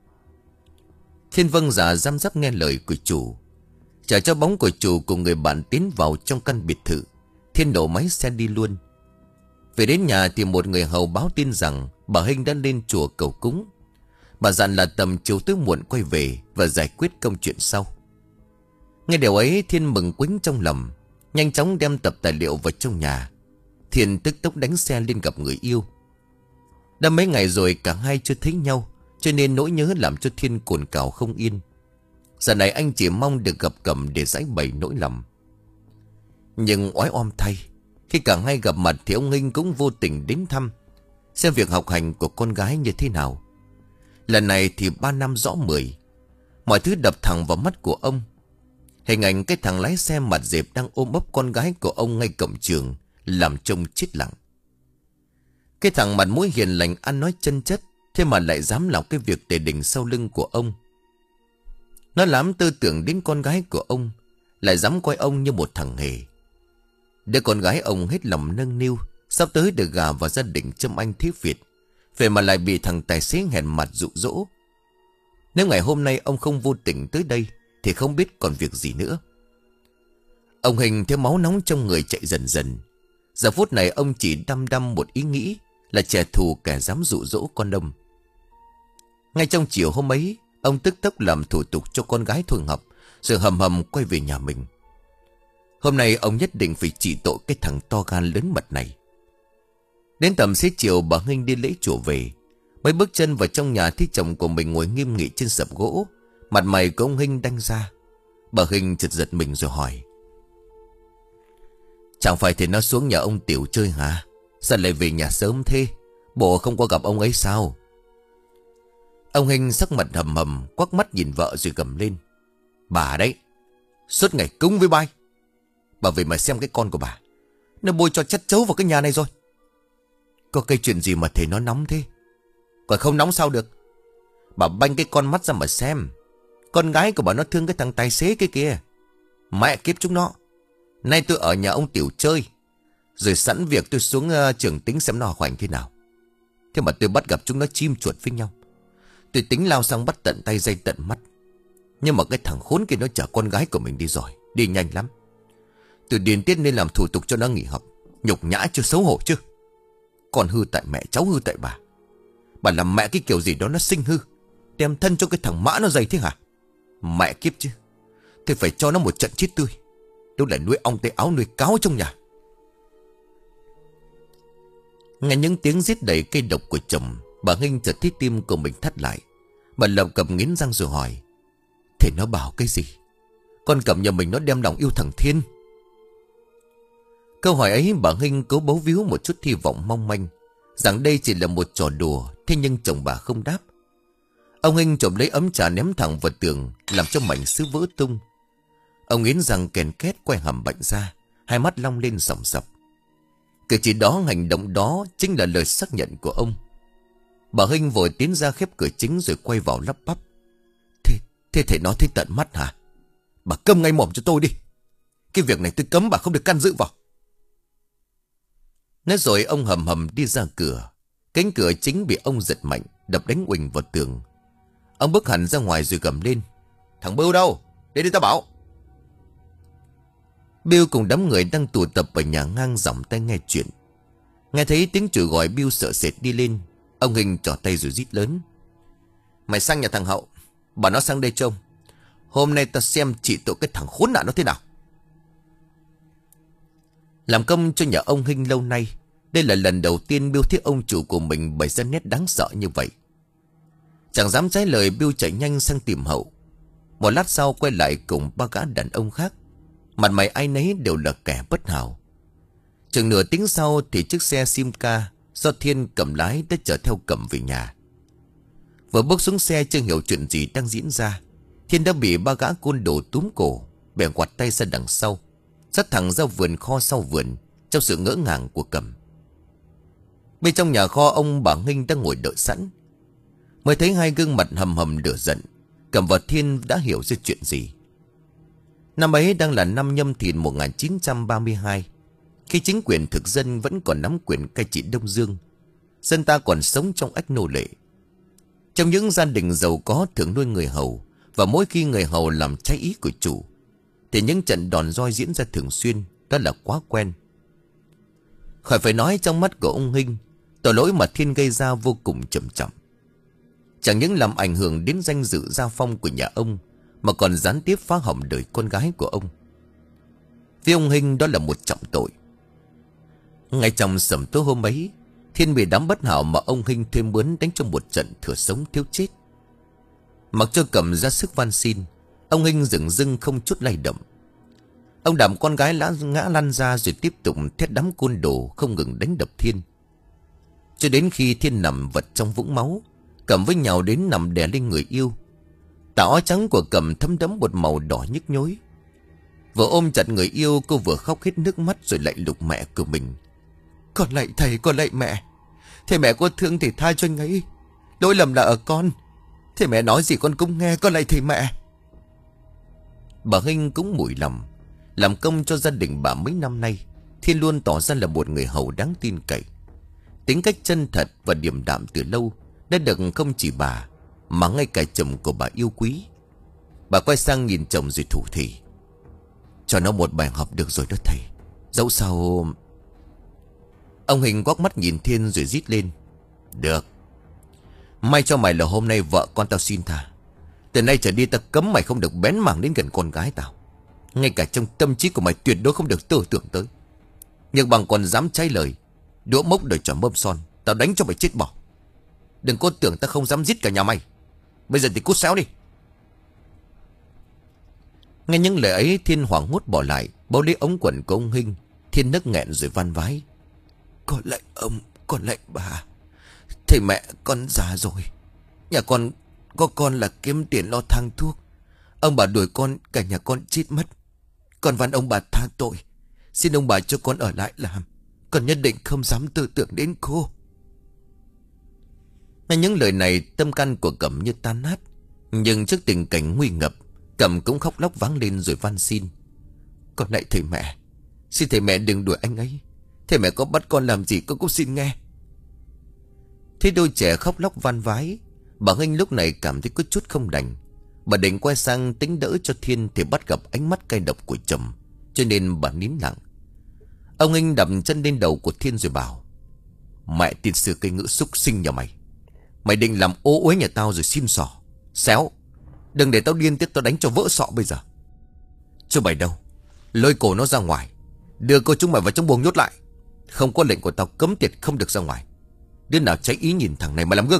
A: Thiên vâng dạ răm rắp nghe lời của chủ. Chờ cho bóng của chủ cùng người bạn tiến vào trong căn biệt thự, Thiên nổ máy xe đi luôn. Về đến nhà thì một người hầu báo tin rằng bà Hinh đã lên chùa cầu cúng. Bà dặn là tầm chiều tối muộn quay về và giải quyết công chuyện sau. Nghe điều ấy, Thiên mừng quính trong lòng, nhanh chóng đem tập tài liệu vào trong nhà. Thiên tức tốc đánh xe lên gặp người yêu. Đã mấy ngày rồi cả hai chưa thấy nhau, cho nên nỗi nhớ làm cho Thiên cồn cào không yên. Giờ này anh chỉ mong được gặp Cẩm để giải bày nỗi lòng. Nhưng oái oăm thay, khi cả hai gặp mặt thì ông Hinh cũng vô tình đến thăm, xem việc học hành của con gái như thế nào. Lần này thì ba năm rõ mười. Mọi thứ đập thẳng vào mắt của ông. Hình ảnh cái thằng lái xe mặt dẹp đang ôm ấp con gái của ông ngay cổng trường làm trông chết lặng. Cái thằng mặt mũi hiền lành ăn nói chân chất, thế mà lại dám làm cái việc tề đình sau lưng của ông. Nó lắm tư tưởng đến con gái của ông, lại dám coi ông như một thằng hề. Đứa con gái ông hết lòng nâng niu, sắp tới được gả vào gia đình Trâm Anh Thế Việt, vậy mà lại bị thằng tài xế hèn mặt dụ dỗ. Nếu ngày hôm nay ông không vô tình tới đây thì không biết còn việc gì nữa. Ông Hình theo máu nóng trong người chạy dần dần. Giờ phút này ông chỉ đăm đăm một ý nghĩ là trả thù kẻ dám dụ dỗ con ông. Ngay trong chiều hôm ấy, ông tức tốc làm thủ tục cho con gái thôi học, rồi hầm hầm quay về nhà mình. Hôm nay ông nhất định phải trị tội cái thằng to gan lớn mật này. Đến tầm xế chiều bà Nghinh đi lễ chùa về. Mới bước chân vào trong nhà thấy chồng của mình ngồi nghiêm nghị trên sập gỗ. Mặt mày của ông Nghinh đanh ra. Bà Nghinh chợt giật mình rồi hỏi: Chẳng phải thì nó xuống nhà ông Tiểu chơi hả? Sao lại về nhà sớm thế? Bộ không có gặp ông ấy sao? Ông Nghinh sắc mặt hầm hầm, quắc mắt nhìn vợ rồi gầm lên: Bà đấy, suốt ngày cúng với bai. Bà về mà xem cái con của bà, nó bôi cho chất chấu vào cái nhà này rồi. Có cái chuyện gì mà thấy nó nóng thế? Còn không nóng sao được? Bà banh cái con mắt ra mà xem. Con gái của bà nó thương cái thằng tài xế cái kia. Mẹ kiếp chúng nó. Nay tôi ở nhà ông Tiểu chơi, rồi sẵn việc tôi xuống uh, trường tính xem nó hoành thế nào. Thế mà tôi bắt gặp chúng nó chim chuột với nhau. Tôi tính lao sang bắt tận tay dây tận mắt. Nhưng mà cái thằng khốn kia nó chở con gái của mình đi rồi. Đi nhanh lắm. Tôi điền tiết nên làm thủ tục cho nó nghỉ học. Nhục nhã chưa, xấu hổ chứ. Con hư tại mẹ, cháu hư tại bà. Bà làm mẹ cái kiểu gì đó nó sinh hư, đem thân cho cái thằng mã nó dày thế hả? Mẹ kiếp chứ. Thế phải cho nó một trận chết tươi. Đâu lại nuôi ong tay áo nuôi cáo trong nhà. Nghe những tiếng rít đầy cây độc của chồng, bà Nghinh chợt thấy tim của mình thắt lại. Bà lập cập nghiến răng rồi hỏi: Thế nó bảo cái gì? Con Cẩm nhà mình nó đem lòng yêu thằng Thiên. Câu hỏi ấy bà Nghinh cố bấu víu một chút hy vọng mong manh rằng đây chỉ là một trò đùa. Thế nhưng chồng bà không đáp. Ông Nghinh trộm lấy ấm trà ném thẳng vào tường, làm cho mảnh sứ vỡ tung. Ông nghiến răng kèn két quay hàm bệnh ra, hai mắt long lên sòng sọc. Cử chỉ đó, hành động đó chính là lời xác nhận của ông. Bà Nghinh vội tiến ra khép cửa chính rồi quay vào lắp bắp: Thế, thế thầy nói thấy tận mắt hả? Bà câm ngay mồm cho tôi đi. Cái việc này tôi cấm bà không được can dự vào. Nói rồi ông hầm hầm đi ra cửa. Cánh cửa chính bị ông giật mạnh, đập đánh uỳnh vào tường. Ông bước hẳn ra ngoài rồi gầm lên: Thằng Bưu đâu? Đến đây tao bảo. Bill cùng đám người đang tụ tập ở nhà ngang dòng tai nghe chuyện. Nghe thấy tiếng chửi gọi, Bill sợ sệt đi lên. Ông Nghinh trỏ tay rồi rít lớn: Mày sang nhà thằng Hậu, bảo nó sang đây trông. Hôm nay tao xem trị tội cái thằng khốn nạn nó thế nào. Làm công cho nhà ông Nghinh lâu nay, đây là lần đầu tiên Bill thấy ông chủ của mình bày ra nét đáng sợ như vậy. Chẳng dám trái lời, Bill chạy nhanh sang tìm Hậu. Một lát sau quay lại cùng ba gã đàn ông khác. Mặt mày ai nấy đều là kẻ bất hảo. Chừng nửa tiếng sau thì chiếc xe Simca do Thiên cầm lái đã chở theo Cẩm về nhà. Vừa bước xuống xe chưa hiểu chuyện gì đang diễn ra, Thiên đã bị ba gã côn đồ túm cổ, bèn quạt tay ra đằng sau, dắt thẳng ra vườn kho sau vườn trong sự ngỡ ngàng của Cẩm. Bên trong nhà kho, ông bà Nghinh đang ngồi đợi sẵn. Mới thấy hai gương mặt hầm hầm lửa giận, Cẩm và Thiên đã hiểu ra chuyện gì. Năm ấy đang là năm Nhâm Thìn một nghìn chín trăm ba mươi hai, khi chính quyền thực dân vẫn còn nắm quyền cai trị Đông Dương. Dân ta còn sống trong ách nô lệ. Trong những gia đình giàu có thường nuôi người hầu, và mỗi khi người hầu làm trái ý của chủ thì những trận đòn roi diễn ra thường xuyên. Đó là quá quen. Khỏi phải nói, trong mắt của ông Nghinh, tội lỗi mà Thiên gây ra vô cùng trầm trọng. Chẳng những làm ảnh hưởng đến danh dự gia phong của nhà ông, mà còn gián tiếp phá hỏng đời con gái của ông. Với ông Nghinh, đó là một trọng tội. Ngay trong sẩm tối hôm ấy, Thiên bị đám bất hảo mà ông Nghinh thuê mướn đánh trong một trận thừa sống thiếu chết. Mặc cho Cẩm ra sức van xin, ông Nghinh dửng dưng không chút lay động. Ông đạp con gái lá ngã lăn ra rồi tiếp tục thét đám côn đồ không ngừng đánh đập Thiên. Cho đến khi Thiên nằm vật trong vũng máu, Cẩm với nhào đến nằm đè lên người yêu. Tà áo trắng của Cẩm thấm đẫm một màu đỏ nhức nhối. Vừa ôm chặt người yêu, cô vừa khóc hết nước mắt rồi lạy lục mẹ của mình: Con lạy thầy, con lạy mẹ. Thế mẹ có thương thì tha cho anh ấy. Lỗi lầm là ở con. Thế mẹ nói gì con cũng nghe, con lạy thầy mẹ. Bà Nghinh cũng mủi lòng. Làm công cho gia đình bà mấy năm nay, Thiên luôn tỏ ra là một người hầu đáng tin cậy. Tính cách chân thật và điềm đạm từ lâu đã được không chỉ bà mà ngay cả chồng của bà yêu quý. Bà quay sang nhìn chồng rồi thủ thỉ: Cho nó một bài học được rồi đó thầy. Dẫu sao... Ông Hình quắc mắt nhìn Thiên rồi rít lên: Được. May cho mày là hôm nay vợ con tao xin tha. Từ nay trở đi ta cấm mày không được bén mảng đến gần con gái tao. Ngay cả trong tâm trí của mày tuyệt đối không được tưởng tượng tới. Nhưng bằng còn dám trái lời, đũa mốc đời trò mâm son, tao đánh cho mày chết bỏ. Đừng có tưởng ta không dám giết cả nhà mày. Bây giờ thì cút xéo đi. Nghe những lời ấy, Thiên hoảng hốt bỏ lại, bấu lấy ống quần của ông Hinh. Thiên nấc nghẹn rồi van vái. Con lạy ông, con lạy bà. Thầy mẹ con già rồi. Nhà con có con là kiếm tiền lo thang thuốc. Ông bà đuổi con, cả nhà con chết mất. Con van ông bà tha tội. Xin ông bà cho con ở lại làm. Con nhất định không dám tư tưởng đến cô. Nghe những lời này, tâm can của Cẩm như tan nát. Nhưng trước tình cảnh nguy ngập, Cẩm cũng khóc lóc váng lên rồi van xin. Con lạy thầy mẹ, xin thầy mẹ đừng đuổi anh ấy. Thầy mẹ có bắt con làm gì con cũng xin nghe. Thế đôi trẻ khóc lóc van vái. Bà Hinh lúc này cảm thấy có chút không đành. Bà định quay sang tính đỡ cho Thiên, thì bắt gặp ánh mắt cay độc của chồng, cho nên bà nín lặng. Ông Hinh đập chân lên đầu của Thiên rồi bảo. Mẹ tiên sư cây ngữ xúc sinh nhà mày. Mày định làm ô uế nhà tao rồi xin xỏ. Xéo. Đừng để tao điên tiếp, tao đánh cho vỡ sọ bây giờ. Chứ mày đâu. Lôi cổ nó ra ngoài, đưa cô chúng mày vào trong buồng nhốt lại. Không có lệnh của tao cấm tiệt không được ra ngoài. Đứa nào trái ý nhìn thằng này mà làm gương.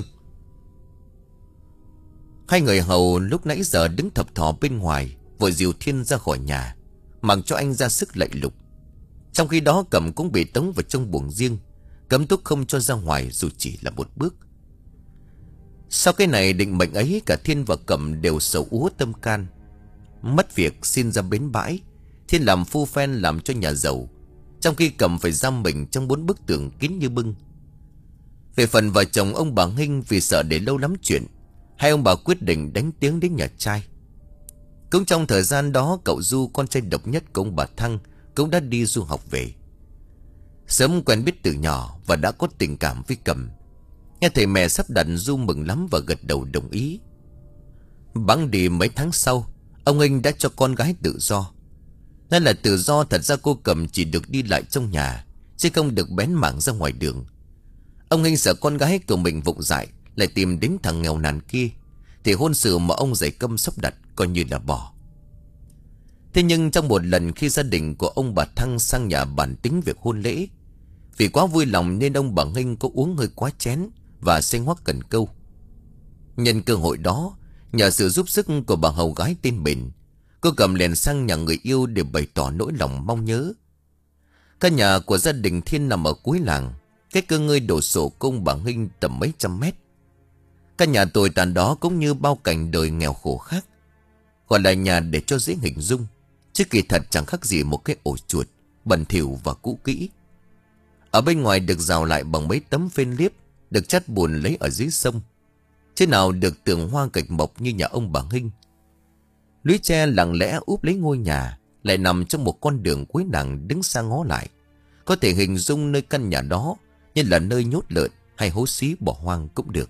A: Hai người hầu lúc nãy giờ đứng thập thò bên ngoài, vội dìu Thiên ra khỏi nhà, mặc cho anh ra sức lạy lục. Trong khi đó Cẩm cũng bị tống vào trong buồng riêng, cấm túc không cho ra ngoài dù chỉ là một bước. Sau cái này định mệnh ấy, cả Thiên và Cẩm đều sầu úa tâm can. Mất việc xin ra bến bãi, Thiên làm phu phen làm cho nhà giàu, trong khi Cẩm phải giam mình trong bốn bức tường kín như bưng. Về phần vợ chồng ông bà Hinh, vì sợ để lâu lắm chuyện, hai ông bà quyết định đánh tiếng đến nhà trai. Cũng trong thời gian đó, cậu Du, con trai độc nhất của ông bà Thăng, cũng đã đi du học về. Sớm quen biết từ nhỏ và đã có tình cảm với Cẩm. Nghe thầy mẹ sắp đặt, Du mừng lắm và gật đầu đồng ý. Bẵng đi mấy tháng sau, ông Hinh đã cho con gái tự do. Nên là tự do, thật ra cô Cẩm chỉ được đi lại trong nhà, chứ không được bén mảng ra ngoài đường. Ông Hinh sợ con gái của mình vụng dại lại tìm đến thằng nghèo nàn kia, thì hôn sự mà ông dày câm sắp đặt coi như là bỏ. Thế nhưng trong một lần khi gia đình của ông bà Thăng sang nhà bàn tính việc hôn lễ, vì quá vui lòng nên ông bà Hinh có uống hơi quá chén và say hoắc cần câu. Nhân cơ hội đó, nhờ sự giúp sức của bà hầu gái tên Bền, cô Cẩm liền sang nhà người yêu để bày tỏ nỗi lòng mong nhớ. Căn nhà của gia đình Thiên nằm ở cuối làng, cách cơ ngơi đổ sổ công bà Hinh tầm mấy trăm mét. Căn nhà tồi tàn đó cũng như bao cảnh đời nghèo khổ khác, gọi là nhà để cho dễ hình dung, chứ kỳ thật chẳng khác gì một cái ổ chuột bẩn thỉu và cũ kỹ. Ở bên ngoài được rào lại bằng mấy tấm phên liếp được chắt bùn lấy ở dưới sông, chứ nào được tường hoa gạch mộc như nhà ông bà Hinh. Lũy tre lặng lẽ úp lấy ngôi nhà, lại nằm trong một con đường cuối làng. Đứng xa ngó lại, có thể hình dung nơi căn nhà đó như là nơi nhốt lợn hay hố xí bỏ hoang cũng được.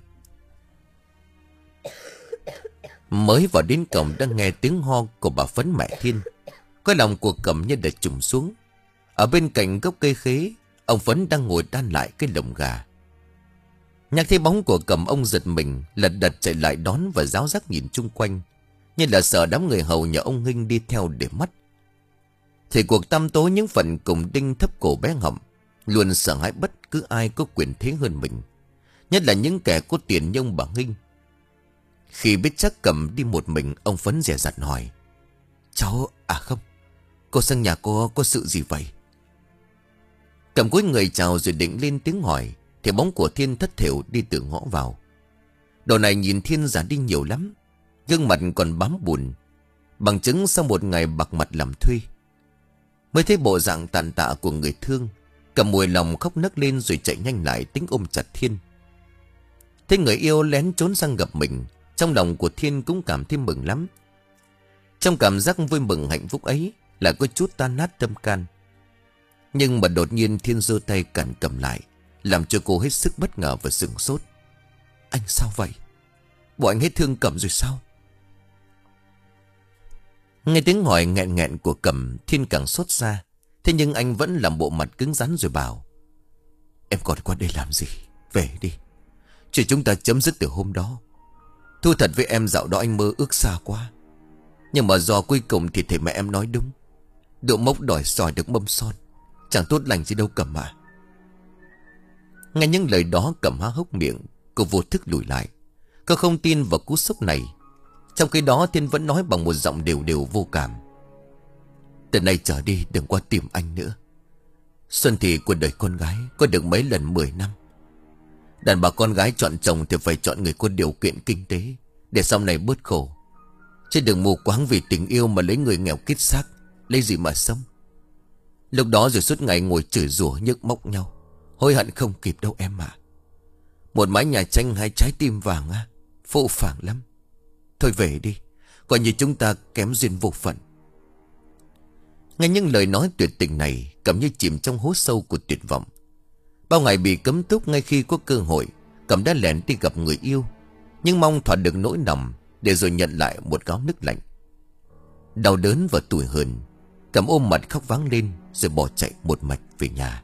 A: Mới vào đến cổng đã nghe tiếng ho của bà Phấn mẹ Thiên. Cái lòng của Cẩm như đã trùng xuống. Ở bên cạnh gốc cây khế, ông Phấn đang ngồi đan lại cái lồng gà. Nhắc thấy bóng của Cẩm, ông giật mình, lật đật chạy lại đón và ráo rác nhìn chung quanh, như là sợ đám người hầu nhà ông Hinh đi theo để mất. Thì cuộc tăm tối những phần cùng đinh thấp cổ bé Ngậm, luôn sợ hãi bất cứ ai có quyền thế hơn mình, nhất là những kẻ có tiền như ông bà Hinh. Khi biết chắc Cẩm đi một mình, ông Phấn dè dặt hỏi: Cháu, à không, cô sang nhà cô có sự gì vậy? Cẩm cúi người chào rồi định lên tiếng hỏi, thì bóng của Thiên thất thểu đi từ ngõ vào. Đồ này nhìn Thiên già đi nhiều lắm, gương mặt còn bám bùn, bằng chứng sau một ngày bạc mặt làm thuê. Mới thấy bộ dạng tàn tạ của người thương, Cẩm mùi lòng khóc nấc lên rồi chạy nhanh lại tính ôm chặt Thiên. Thấy người yêu lén trốn sang gặp mình, trong lòng của Thiên cũng cảm thấy mừng lắm. Trong cảm giác vui mừng hạnh phúc ấy là có chút tan nát tâm can. Nhưng mà đột nhiên Thiên giơ tay cản Cẩm lại, làm cho cô hết sức bất ngờ và sửng sốt. Anh sao vậy? Bộ anh hết thương Cẩm rồi sao? Nghe tiếng hỏi nghẹn nghẹn của Cẩm, Thiên càng sốt ra. Thế nhưng anh vẫn làm bộ mặt cứng rắn rồi bảo: Em còn qua đây làm gì? Về đi. Chuyện chúng ta chấm dứt từ hôm đó. Thu thật với em, dạo đó anh mơ ước xa quá. Nhưng mà do cuối cùng thì thầy mẹ em nói đúng. Độ mốc đòi sỏi được mâm son, chẳng tốt lành gì đâu Cẩm à. Nghe những lời đó, Cẩm há hốc miệng. Cô vô thức lùi lại. Cô không tin vào cú sốc này. Trong khi đó Thiên vẫn nói bằng một giọng đều đều vô cảm: từ nay trở đi đừng qua tìm anh nữa. Xuân thì của đời con gái có được mấy lần mười năm. Đàn bà con gái chọn chồng thì phải chọn người có điều kiện kinh tế, để sau này bớt khổ. Chứ đừng mù quáng vì tình yêu mà lấy người nghèo kết xác. Lấy gì mà sống. Lúc đó rồi suốt ngày ngồi chửi rủa nhức móc nhau, hối hận không kịp đâu em ạ. Một mái nhà tranh hai trái tim vàng á, phũ phàng lắm. Thôi về đi, coi như chúng ta kém duyên vô phận. Nghe những lời nói tuyệt tình này, Cẩm như chìm trong hố sâu của tuyệt vọng. Bao ngày bị cấm túc, ngay khi có cơ hội Cẩm đã lẻn đi gặp người yêu, nhưng mong thoát được nỗi lòng, để rồi nhận lại một gáo nước lạnh. Đau đớn và tủi hờn, Cẩm ôm mặt khóc váng lên, rồi bỏ chạy một mạch về nhà.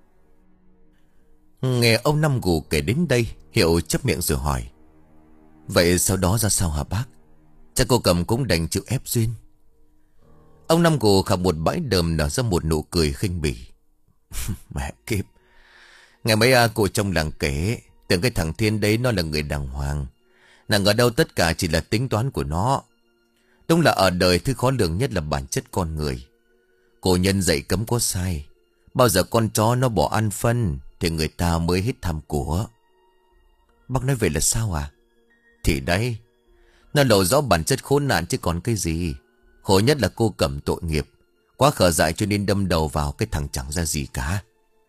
A: Nghe ông Năm Gù kể đến đây, Hiệu chắp miệng rồi hỏi: vậy sau đó ra sao hả bác? Chắc cô Cẩm cũng đành chịu ép duyên. Ông Năm Gù khạc một bãi đờm, nở ra một nụ cười khinh bỉ. Mẹ kiếp, ngày mấy à, cô trong làng kể tưởng cái thằng Thiên đấy nó là người đàng hoàng. Nàng ở đâu tất cả chỉ là tính toán của nó. Đúng là ở đời thứ khó lường nhất là bản chất con người. Cổ nhân dạy cấm có sai. Bao giờ con chó nó bỏ ăn phân thì người ta mới hết tham của. Bác nói vậy là sao à? Thì đấy, nó lộ rõ bản chất khốn nạn chứ còn cái gì. Khổ nhất là cô Cẩm tội nghiệp, quá khờ dại cho nên đâm đầu vào cái thằng chẳng ra gì cả.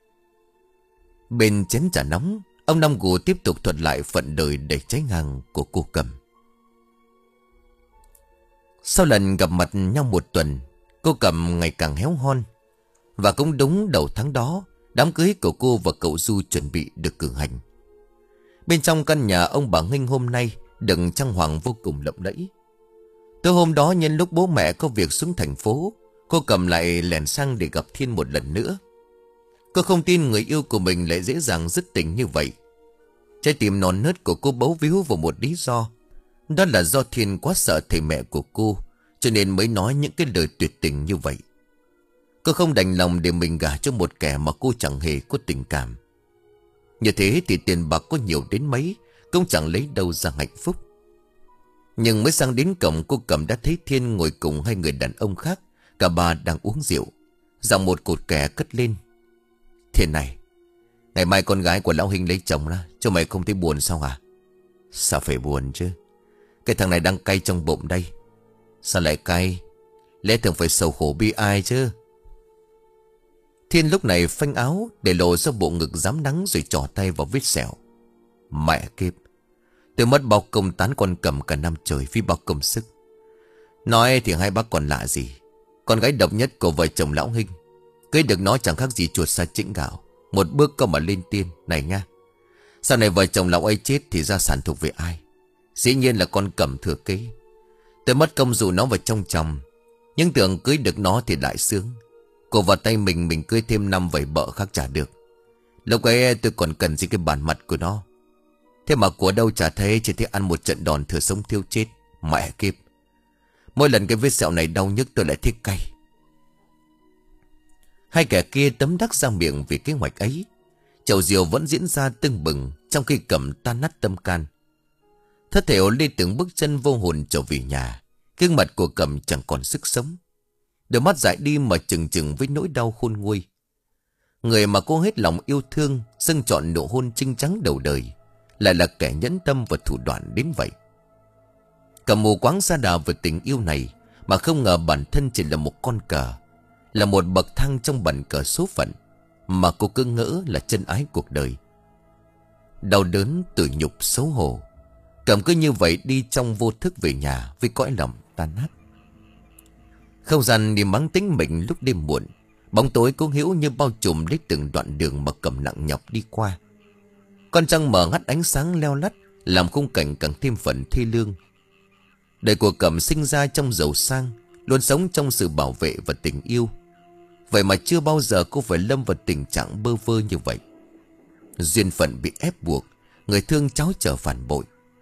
A: Bên chén trà nóng, ông Năm Gù tiếp tục thuật lại phận đời đầy trái ngang của cô Cẩm. Sau lần gặp mặt nhau một tuần, cô Cẩm ngày càng héo hon. Và cũng đúng đầu tháng đó, đám cưới của cô và cậu Du chuẩn bị được cử hành. Bên trong căn nhà ông bà Nghinh hôm nay đựng trang hoàng vô cùng lộng lẫy. Tối hôm đó, nhân lúc bố mẹ có việc xuống thành phố, cô Cẩm lại lẻn sang để gặp Thiên một lần nữa. Cô không tin người yêu của mình lại dễ dàng dứt tình như vậy. Trái tim non nớt của cô bấu víu vào một lý do. Đó là do Thiên quá sợ thầy mẹ của cô, cho nên mới nói những cái lời tuyệt tình như vậy. Cô không đành lòng để mình gả cho một kẻ mà cô chẳng hề có tình cảm. Như thế thì tiền bạc có nhiều đến mấy cũng chẳng lấy đâu ra hạnh phúc. Nhưng mới sang đến cổng, cô Cẩm đã thấy Thiên ngồi cùng hai người đàn ông khác. Cả ba đang uống rượu. Giọng một cột kẻ cất lên: Thiên này, ngày mai con gái của lão Hình lấy chồng đó, cho mày không thấy buồn sao hả? Sao phải buồn chứ? Cái thằng này đang cay trong bụng đây. Sao lại cay? Lẽ thường phải sầu khổ bi ai chứ. Thiên lúc này phanh áo để lộ ra bộ ngực rám nắng, rồi trỏ tay vào vết sẹo. Mẹ kiếp, tôi mất bao công tán con Cẩm cả năm trời vì bao công sức. Nói thì hai bác còn lạ gì, con gái độc nhất của vợ chồng lão Hình, cưới được nó chẳng khác gì chuột sa chĩnh gạo, một bước có mà lên tiên. Này nha, sau này vợ chồng lão ấy chết thì gia sản thuộc về ai? Dĩ nhiên là con Cẩm thừa kế. Tôi mất công dụ nó vào trong chồng, nhưng tưởng cưới được nó thì lại sướng. Cô vào tay mình, mình cưới thêm năm vầy bợ khác trả được. Lúc ấy tôi còn cần gì cái bản mặt của nó. Thế mà của đâu chả thấy, chỉ thấy ăn một trận đòn thừa sống thiêu chết. Mẹ kiếp, mỗi lần cái vết sẹo này đau nhức tôi lại thích cay. Hai kẻ kia tấm đắc ra miệng vì kế hoạch ấy. Chầu rượu vẫn diễn ra tưng bừng, trong khi Cẩm tan nát tâm can. Thất thểu đi từng bước chân vô hồn trở về nhà. Gương mặt của Cẩm chẳng còn sức sống, đôi mắt dại đi mà chừng chừng với nỗi đau khôn nguôi. Người mà cô hết lòng yêu thương, dâng trọn nụ hôn trinh trắng đầu đời, lại là kẻ nhẫn tâm và thủ đoạn đến vậy. Cẩm mù quáng sa đà về tình yêu này, mà không ngờ bản thân chỉ là một con cờ, là một bậc thang trong bàn cờ số phận mà cô cứ ngỡ là chân ái cuộc đời. Đau đớn, tủi nhục, xấu hổ, Cẩm cứ như vậy đi trong vô thức về nhà với cõi lòng tan nát. Không gian đi mắng tính mình lúc đêm muộn, bóng tối cố hữu như bao trùm lấy từng đoạn đường mà Cẩm nặng nhọc đi qua. Con trăng mở hắt ánh sáng leo lắt, làm khung cảnh càng thêm phần thê lương. Đời của Cẩm sinh ra trong giàu sang, luôn sống trong sự bảo vệ và tình yêu. Vậy mà chưa bao giờ cô phải lâm vào tình trạng bơ vơ như vậy. Duyên phận bị ép buộc, người thương cháu trở phản bội.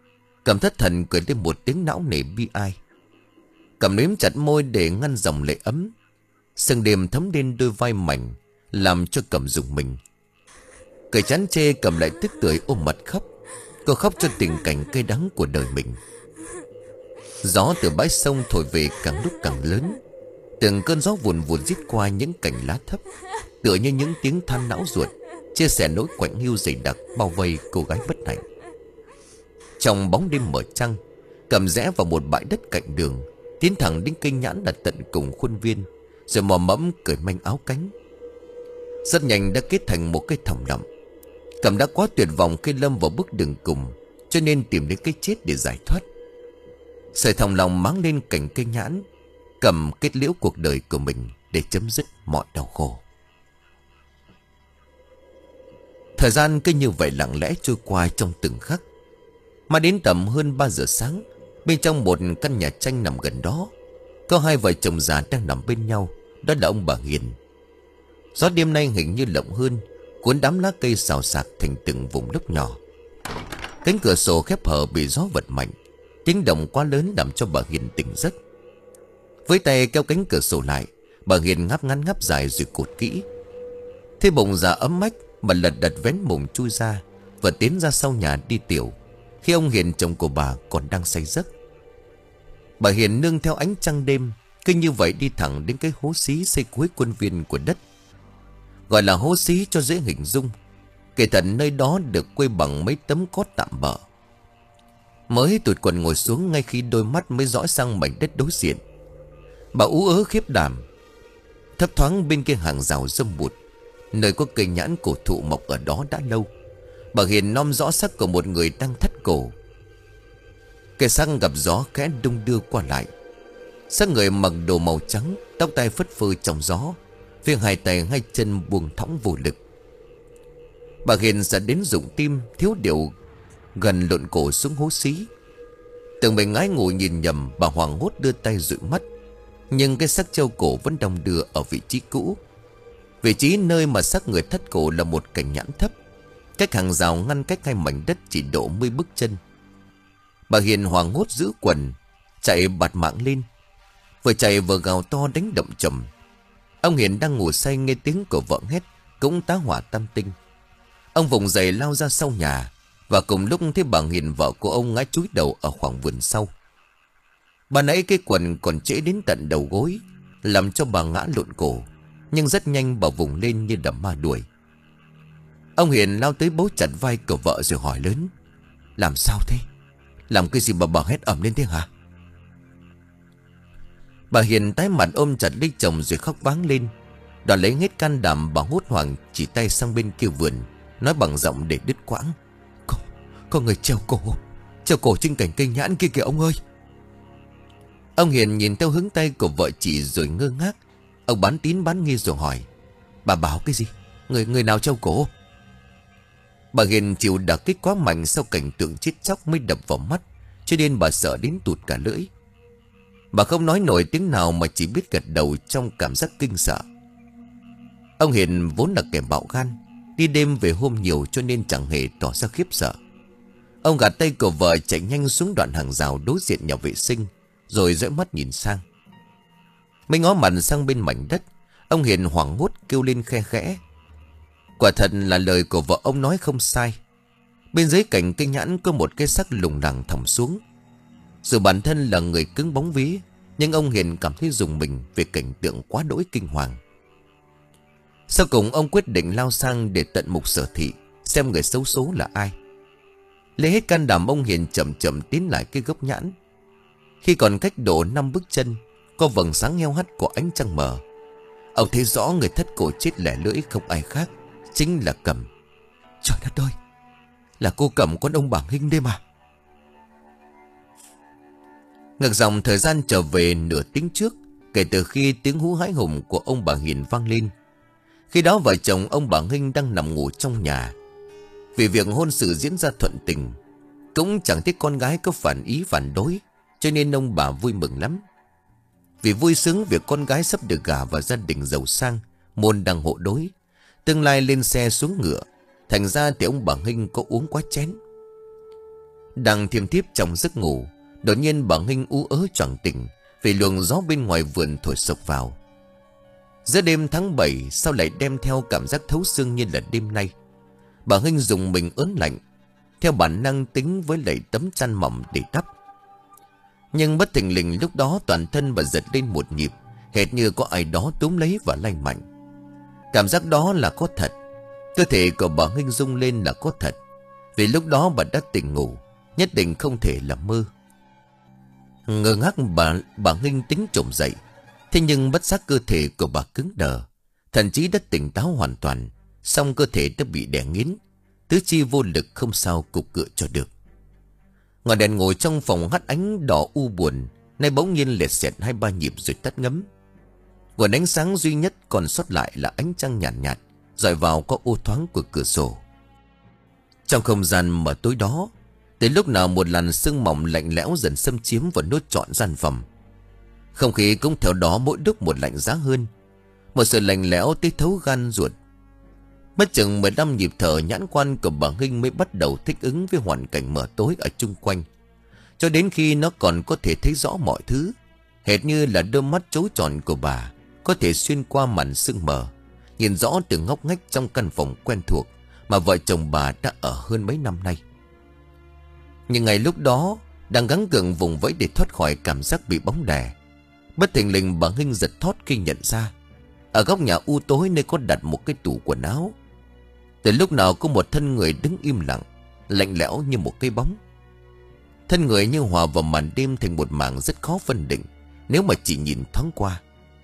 A: Cẩm thất thần cười lên một tiếng não nề bi ai. Cẩm nếm chặt môi để ngăn dòng lệ ấm. Sương đêm thấm lên đôi vai mảnh, làm cho Cẩm rùng mình. Cười chán chê, Cẩm lại tức tưởi ôm mặt khóc. Cô khóc cho tình cảnh cay đắng của đời mình. Gió từ bãi sông thổi về càng lúc càng lớn. Từng cơn gió vùn vụt rít qua những cành lá thấp, tựa như những tiếng than não ruột, chia sẻ nỗi quạnh hiu dày đặc bao vây cô gái bất hạnh. Trong bóng đêm mở trăng, Cẩm rẽ vào một bãi đất cạnh đường, tiến thẳng đến cây nhãn đặt tận cùng khuôn viên, rồi mò mẫm cởi manh áo cánh. Rất nhanh đã kết thành một cái thòng đậm. Cẩm đã quá tuyệt vọng khi lâm vào bước đường cùng, cho nên tìm đến cái chết để giải thoát. Sợi thòng lòng máng lên cành cây nhãn, Cẩm kết liễu cuộc đời của mình để chấm dứt mọi đau khổ. Thời gian cứ như vậy lặng lẽ trôi qua trong từng khắc. Mà đến tầm hơn ba giờ sáng, bên trong một căn nhà tranh nằm gần đó, có hai vợ chồng già đang nằm bên nhau. Đó là ông bà Hiền. Gió đêm nay hình như lộng hơn, cuốn đám lá cây xào xạc thành từng vùng lớp nhỏ. Cánh cửa sổ khép hờ bị gió vật mạnh, tiếng động quá lớn làm cho bà Hiền tỉnh giấc. Với tay kéo cánh cửa sổ lại, bà Hiền ngáp ngắn ngáp dài rồi cột kỹ. Thế bụng già ấm mách mà lật đật vén mùng chui ra và tiến ra sau nhà đi tiểu, khi ông Hiền chồng của bà còn đang say giấc. Bà Hiền nương theo ánh trăng đêm, cứ như vậy đi thẳng đến cái hố xí xây cuối khuôn viên của đất. Gọi là hố xí cho dễ hình dung, kể thật nơi đó được quây bằng mấy tấm cốt tạm bợ. Mới tụt quần ngồi xuống ngay khi đôi mắt mới dõi sang mảnh đất đối diện. Bà ú ớ khiếp đảm. Thấp thoáng bên kia hàng rào râm bụt, nơi có cây nhãn cổ thụ mọc ở đó đã lâu, bà Hiền nom rõ xác của một người đang thắt cổ. Cây xác gặp gió khẽ đung đưa qua lại. Xác người mặc đồ màu trắng, tóc tai phất phơ trong gió, phía hai tay hai chân buông thõng vô lực. Bà Hiền sẽ đến rụng tim, thiếu điều gần lộn cổ xuống hố xí. Tưởng mình ngái ngủ nhìn nhầm, bà hoảng hốt đưa tay dụi mắt, nhưng cái xác treo cổ vẫn đong đưa ở vị trí cũ. Vị trí nơi mà xác người thắt cổ là một cành nhãn thấp, cách hàng rào ngăn cách hai mảnh đất chỉ độ mươi bước chân. Bà Hiền hoảng hốt giữ quần, chạy bạt mạng lên. Vừa chạy vừa gào to đánh động trầm. Ông Hiền đang ngủ say nghe tiếng của vợ hét, cũng tá hỏa tâm tinh. Ông vùng dậy lao ra sau nhà, và cùng lúc thấy bà Hiền vợ của ông ngã chúi đầu ở khoảng vườn sau. Bà nãy cái quần còn trễ đến tận đầu gối, làm cho bà ngã lộn cổ, nhưng rất nhanh bà vùng lên như đầm ma đuổi. Ông Hiền lao tới bấu chặt vai của vợ rồi hỏi lớn: "Làm sao thế? Làm cái gì mà bà hét ầm lên thế hả?" Bà Hiền tái mặt ôm chặt lấy chồng rồi khóc váng lên. Đoàn lấy hết can đảm, bà hốt hoảng chỉ tay sang bên kia vườn, nói bằng giọng để đứt quãng: Có, có người treo cổ, treo cổ trên cành cây nhãn kia kìa ông ơi." Ông Hiền nhìn theo hướng tay của vợ chị rồi ngơ ngác. Ông bán tín bán nghi rồi hỏi: "Bà bảo cái gì? Người người nào treo cổ?" Bà Hiền chịu đả kích quá mạnh sau cảnh tượng chết chóc mới đập vào mắt, cho nên bà sợ đến tụt cả lưỡi. Bà không nói nổi tiếng nào mà chỉ biết gật đầu trong cảm giác kinh sợ. Ông Hiền vốn là kẻ bạo gan, đi đêm về hôm nhiều cho nên chẳng hề tỏ ra khiếp sợ. Ông gạt tay của vợ chạy nhanh xuống đoạn hàng rào đối diện nhà vệ sinh, rồi dõi mắt nhìn sang. Mới ngó mặt sang bên mảnh đất, ông Hiền hoảng hốt kêu lên khe khẽ. Quả thật là lời của vợ ông nói không sai. Bên dưới cành cây nhãn có một cái xác lủng lẳng thõng xuống. Dù bản thân là người cứng bóng vía, nhưng ông Hiền cảm thấy rùng mình về cảnh tượng quá đỗi kinh hoàng. Sau cùng ông quyết định lao sang để tận mục sở thị, xem người xấu số là ai. Lấy hết can đảm, ông Hiền chậm chậm tiến lại cái gốc nhãn. Khi còn cách độ năm bước chân, có vầng sáng heo hắt của ánh trăng mờ, ông thấy rõ người thất cổ chết lẻ lưỡi không ai khác, chính là Cẩm. Trời đất ơi, là cô Cẩm con ông Bảng Hinh đây mà. Ngược dòng thời gian trở về nửa tiếng trước, kể từ khi tiếng hú hái hùng của ông bà Hiền vang lên. Khi đó vợ chồng ông bà Hinh đang nằm ngủ trong nhà. Vì việc hôn sự diễn ra thuận tình, cũng chẳng thấy con gái có phản ý phản đối, cho nên ông bà vui mừng lắm. Vì vui sướng việc con gái sắp được gả vào gia đình giàu sang, môn đăng hộ đối, tương lai lên xe xuống ngựa. Thành ra thì ông bà Hinh có uống quá chén. Đang thiêm thiếp trong giấc ngủ, đột nhiên bà Nghinh ú ớ choàng tỉnh vì luồng gió bên ngoài vườn thổi sộc vào. Giữa đêm tháng bảy sao lại đem theo cảm giác thấu xương như là đêm nay. Bà Nghinh dùng mình ớn lạnh, theo bản năng tính với lại tấm chăn mỏng để đắp. Nhưng bất thình lình lúc đó toàn thân bà giật lên một nhịp, hệt như có ai đó túm lấy và lay mạnh. Cảm giác đó là có thật. Cơ thể của bà Nghinh rung lên là có thật. Vì lúc đó bà đã tỉnh ngủ, nhất định không thể là mơ. Ngơ ngác bà, bà Nghinh tính trồm dậy. Thế nhưng bất giác cơ thể của bà cứng đờ. Thậm chí đã tỉnh táo hoàn toàn, song cơ thể đã bị đè nghiến, tứ chi vô lực không sao cục cựa cho được. Ngọn đèn ngồi trong phòng hắt ánh đỏ u buồn, nay bỗng nhiên lẹt xẹt hai ba nhịp rồi tắt ngấm. Nguồn ánh sáng duy nhất còn sót lại là ánh trăng nhàn nhạt, nhạt rọi vào có ô thoáng của cửa sổ. Trong không gian mở tối đó, tới lúc nào một làn sương mỏng lạnh lẽo dần xâm chiếm và nuốt trọn gian phòng. Không khí cũng theo đó mỗi lúc một lạnh giá hơn, một sự lạnh lẽo tới thấu gan ruột. Bất chừng mười lăm nhịp thở, nhãn quan của bà Nghinh mới bắt đầu thích ứng với hoàn cảnh mở tối ở chung quanh, cho đến khi nó còn có thể thấy rõ mọi thứ, hệt như là đôi mắt trố tròn của bà có thể xuyên qua màn sương mờ, nhìn rõ từng ngóc ngách trong căn phòng quen thuộc mà vợ chồng bà đã ở hơn mấy năm nay. Nhưng ngày lúc đó đang gắng gượng vùng vẫy để thoát khỏi cảm giác bị bóng đè, bất thình lình bà Nghinh giật thót khi nhận ra ở góc nhà u tối nơi có đặt một cái tủ quần áo, từ lúc nào có một thân người đứng im lặng, lạnh lẽo như một cây bóng. Thân người như hòa vào màn đêm thành một mảng rất khó phân định nếu mà chỉ nhìn thoáng qua.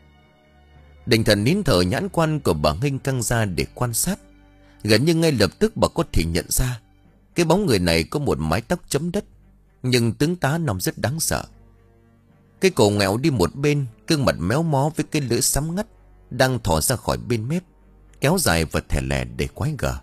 A: Định thần nín thở, nhãn quan của bà Nghinh căng ra để quan sát. Gần như ngay lập tức bà có thể nhận ra cái bóng người này có một mái tóc chấm đất, nhưng tướng tá nằm rất đáng sợ. Cái cổ nghẹo đi một bên, gương mặt méo mó với cái lưỡi sắm ngắt đang thò ra khỏi bên mép, kéo dài và thè lè để quái gở.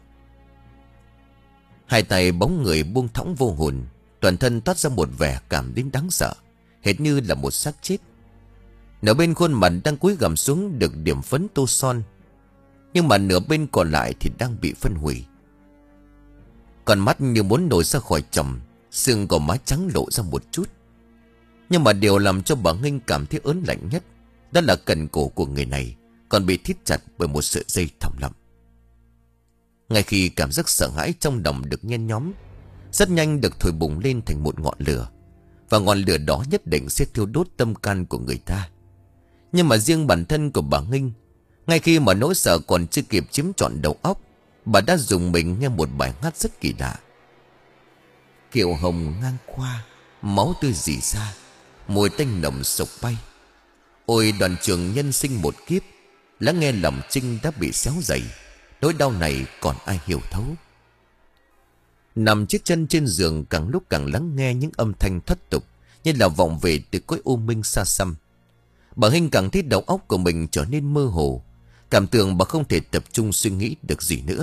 A: Hai tay bóng người buông thõng vô hồn, toàn thân toát ra một vẻ cảm đến đáng sợ, hệt như là một xác chết. Nửa bên khuôn mặt đang cúi gằm xuống được điểm phấn tô son, nhưng mà nửa bên còn lại thì đang bị phân hủy. Con mắt như muốn nổi ra khỏi chòm, xương của má trắng lộ ra một chút. Nhưng mà điều làm cho bà Nghinh cảm thấy ớn lạnh nhất, đó là cần cổ của người này còn bị thít chặt bởi một sợi dây thòng lọng. Ngay khi cảm giác sợ hãi trong lòng được nhen nhóm, rất nhanh được thổi bùng lên thành một ngọn lửa, và ngọn lửa đó nhất định sẽ thiêu đốt tâm can của người ta. Nhưng mà riêng bản thân của bà Nghinh, ngay khi mà nỗi sợ còn chưa kịp chiếm trọn đầu óc, bà đã dùng mình nghe một bài hát rất kỳ lạ. Kiệu hồng ngang qua, máu tươi rỉ ra, mùi tanh nồng sộc bay. Ôi đoàn trường nhân sinh một kiếp, lắng nghe lòng Trinh đã bị xéo dày, nỗi đau này còn ai hiểu thấu. Nằm chiếc chân trên giường, càng lúc càng lắng nghe những âm thanh thất tục như là vọng về từ cõi u minh xa xăm. Bà Nghinh càng thấy đầu óc của mình trở nên mơ hồ, cảm tưởng bà không thể tập trung suy nghĩ được gì nữa.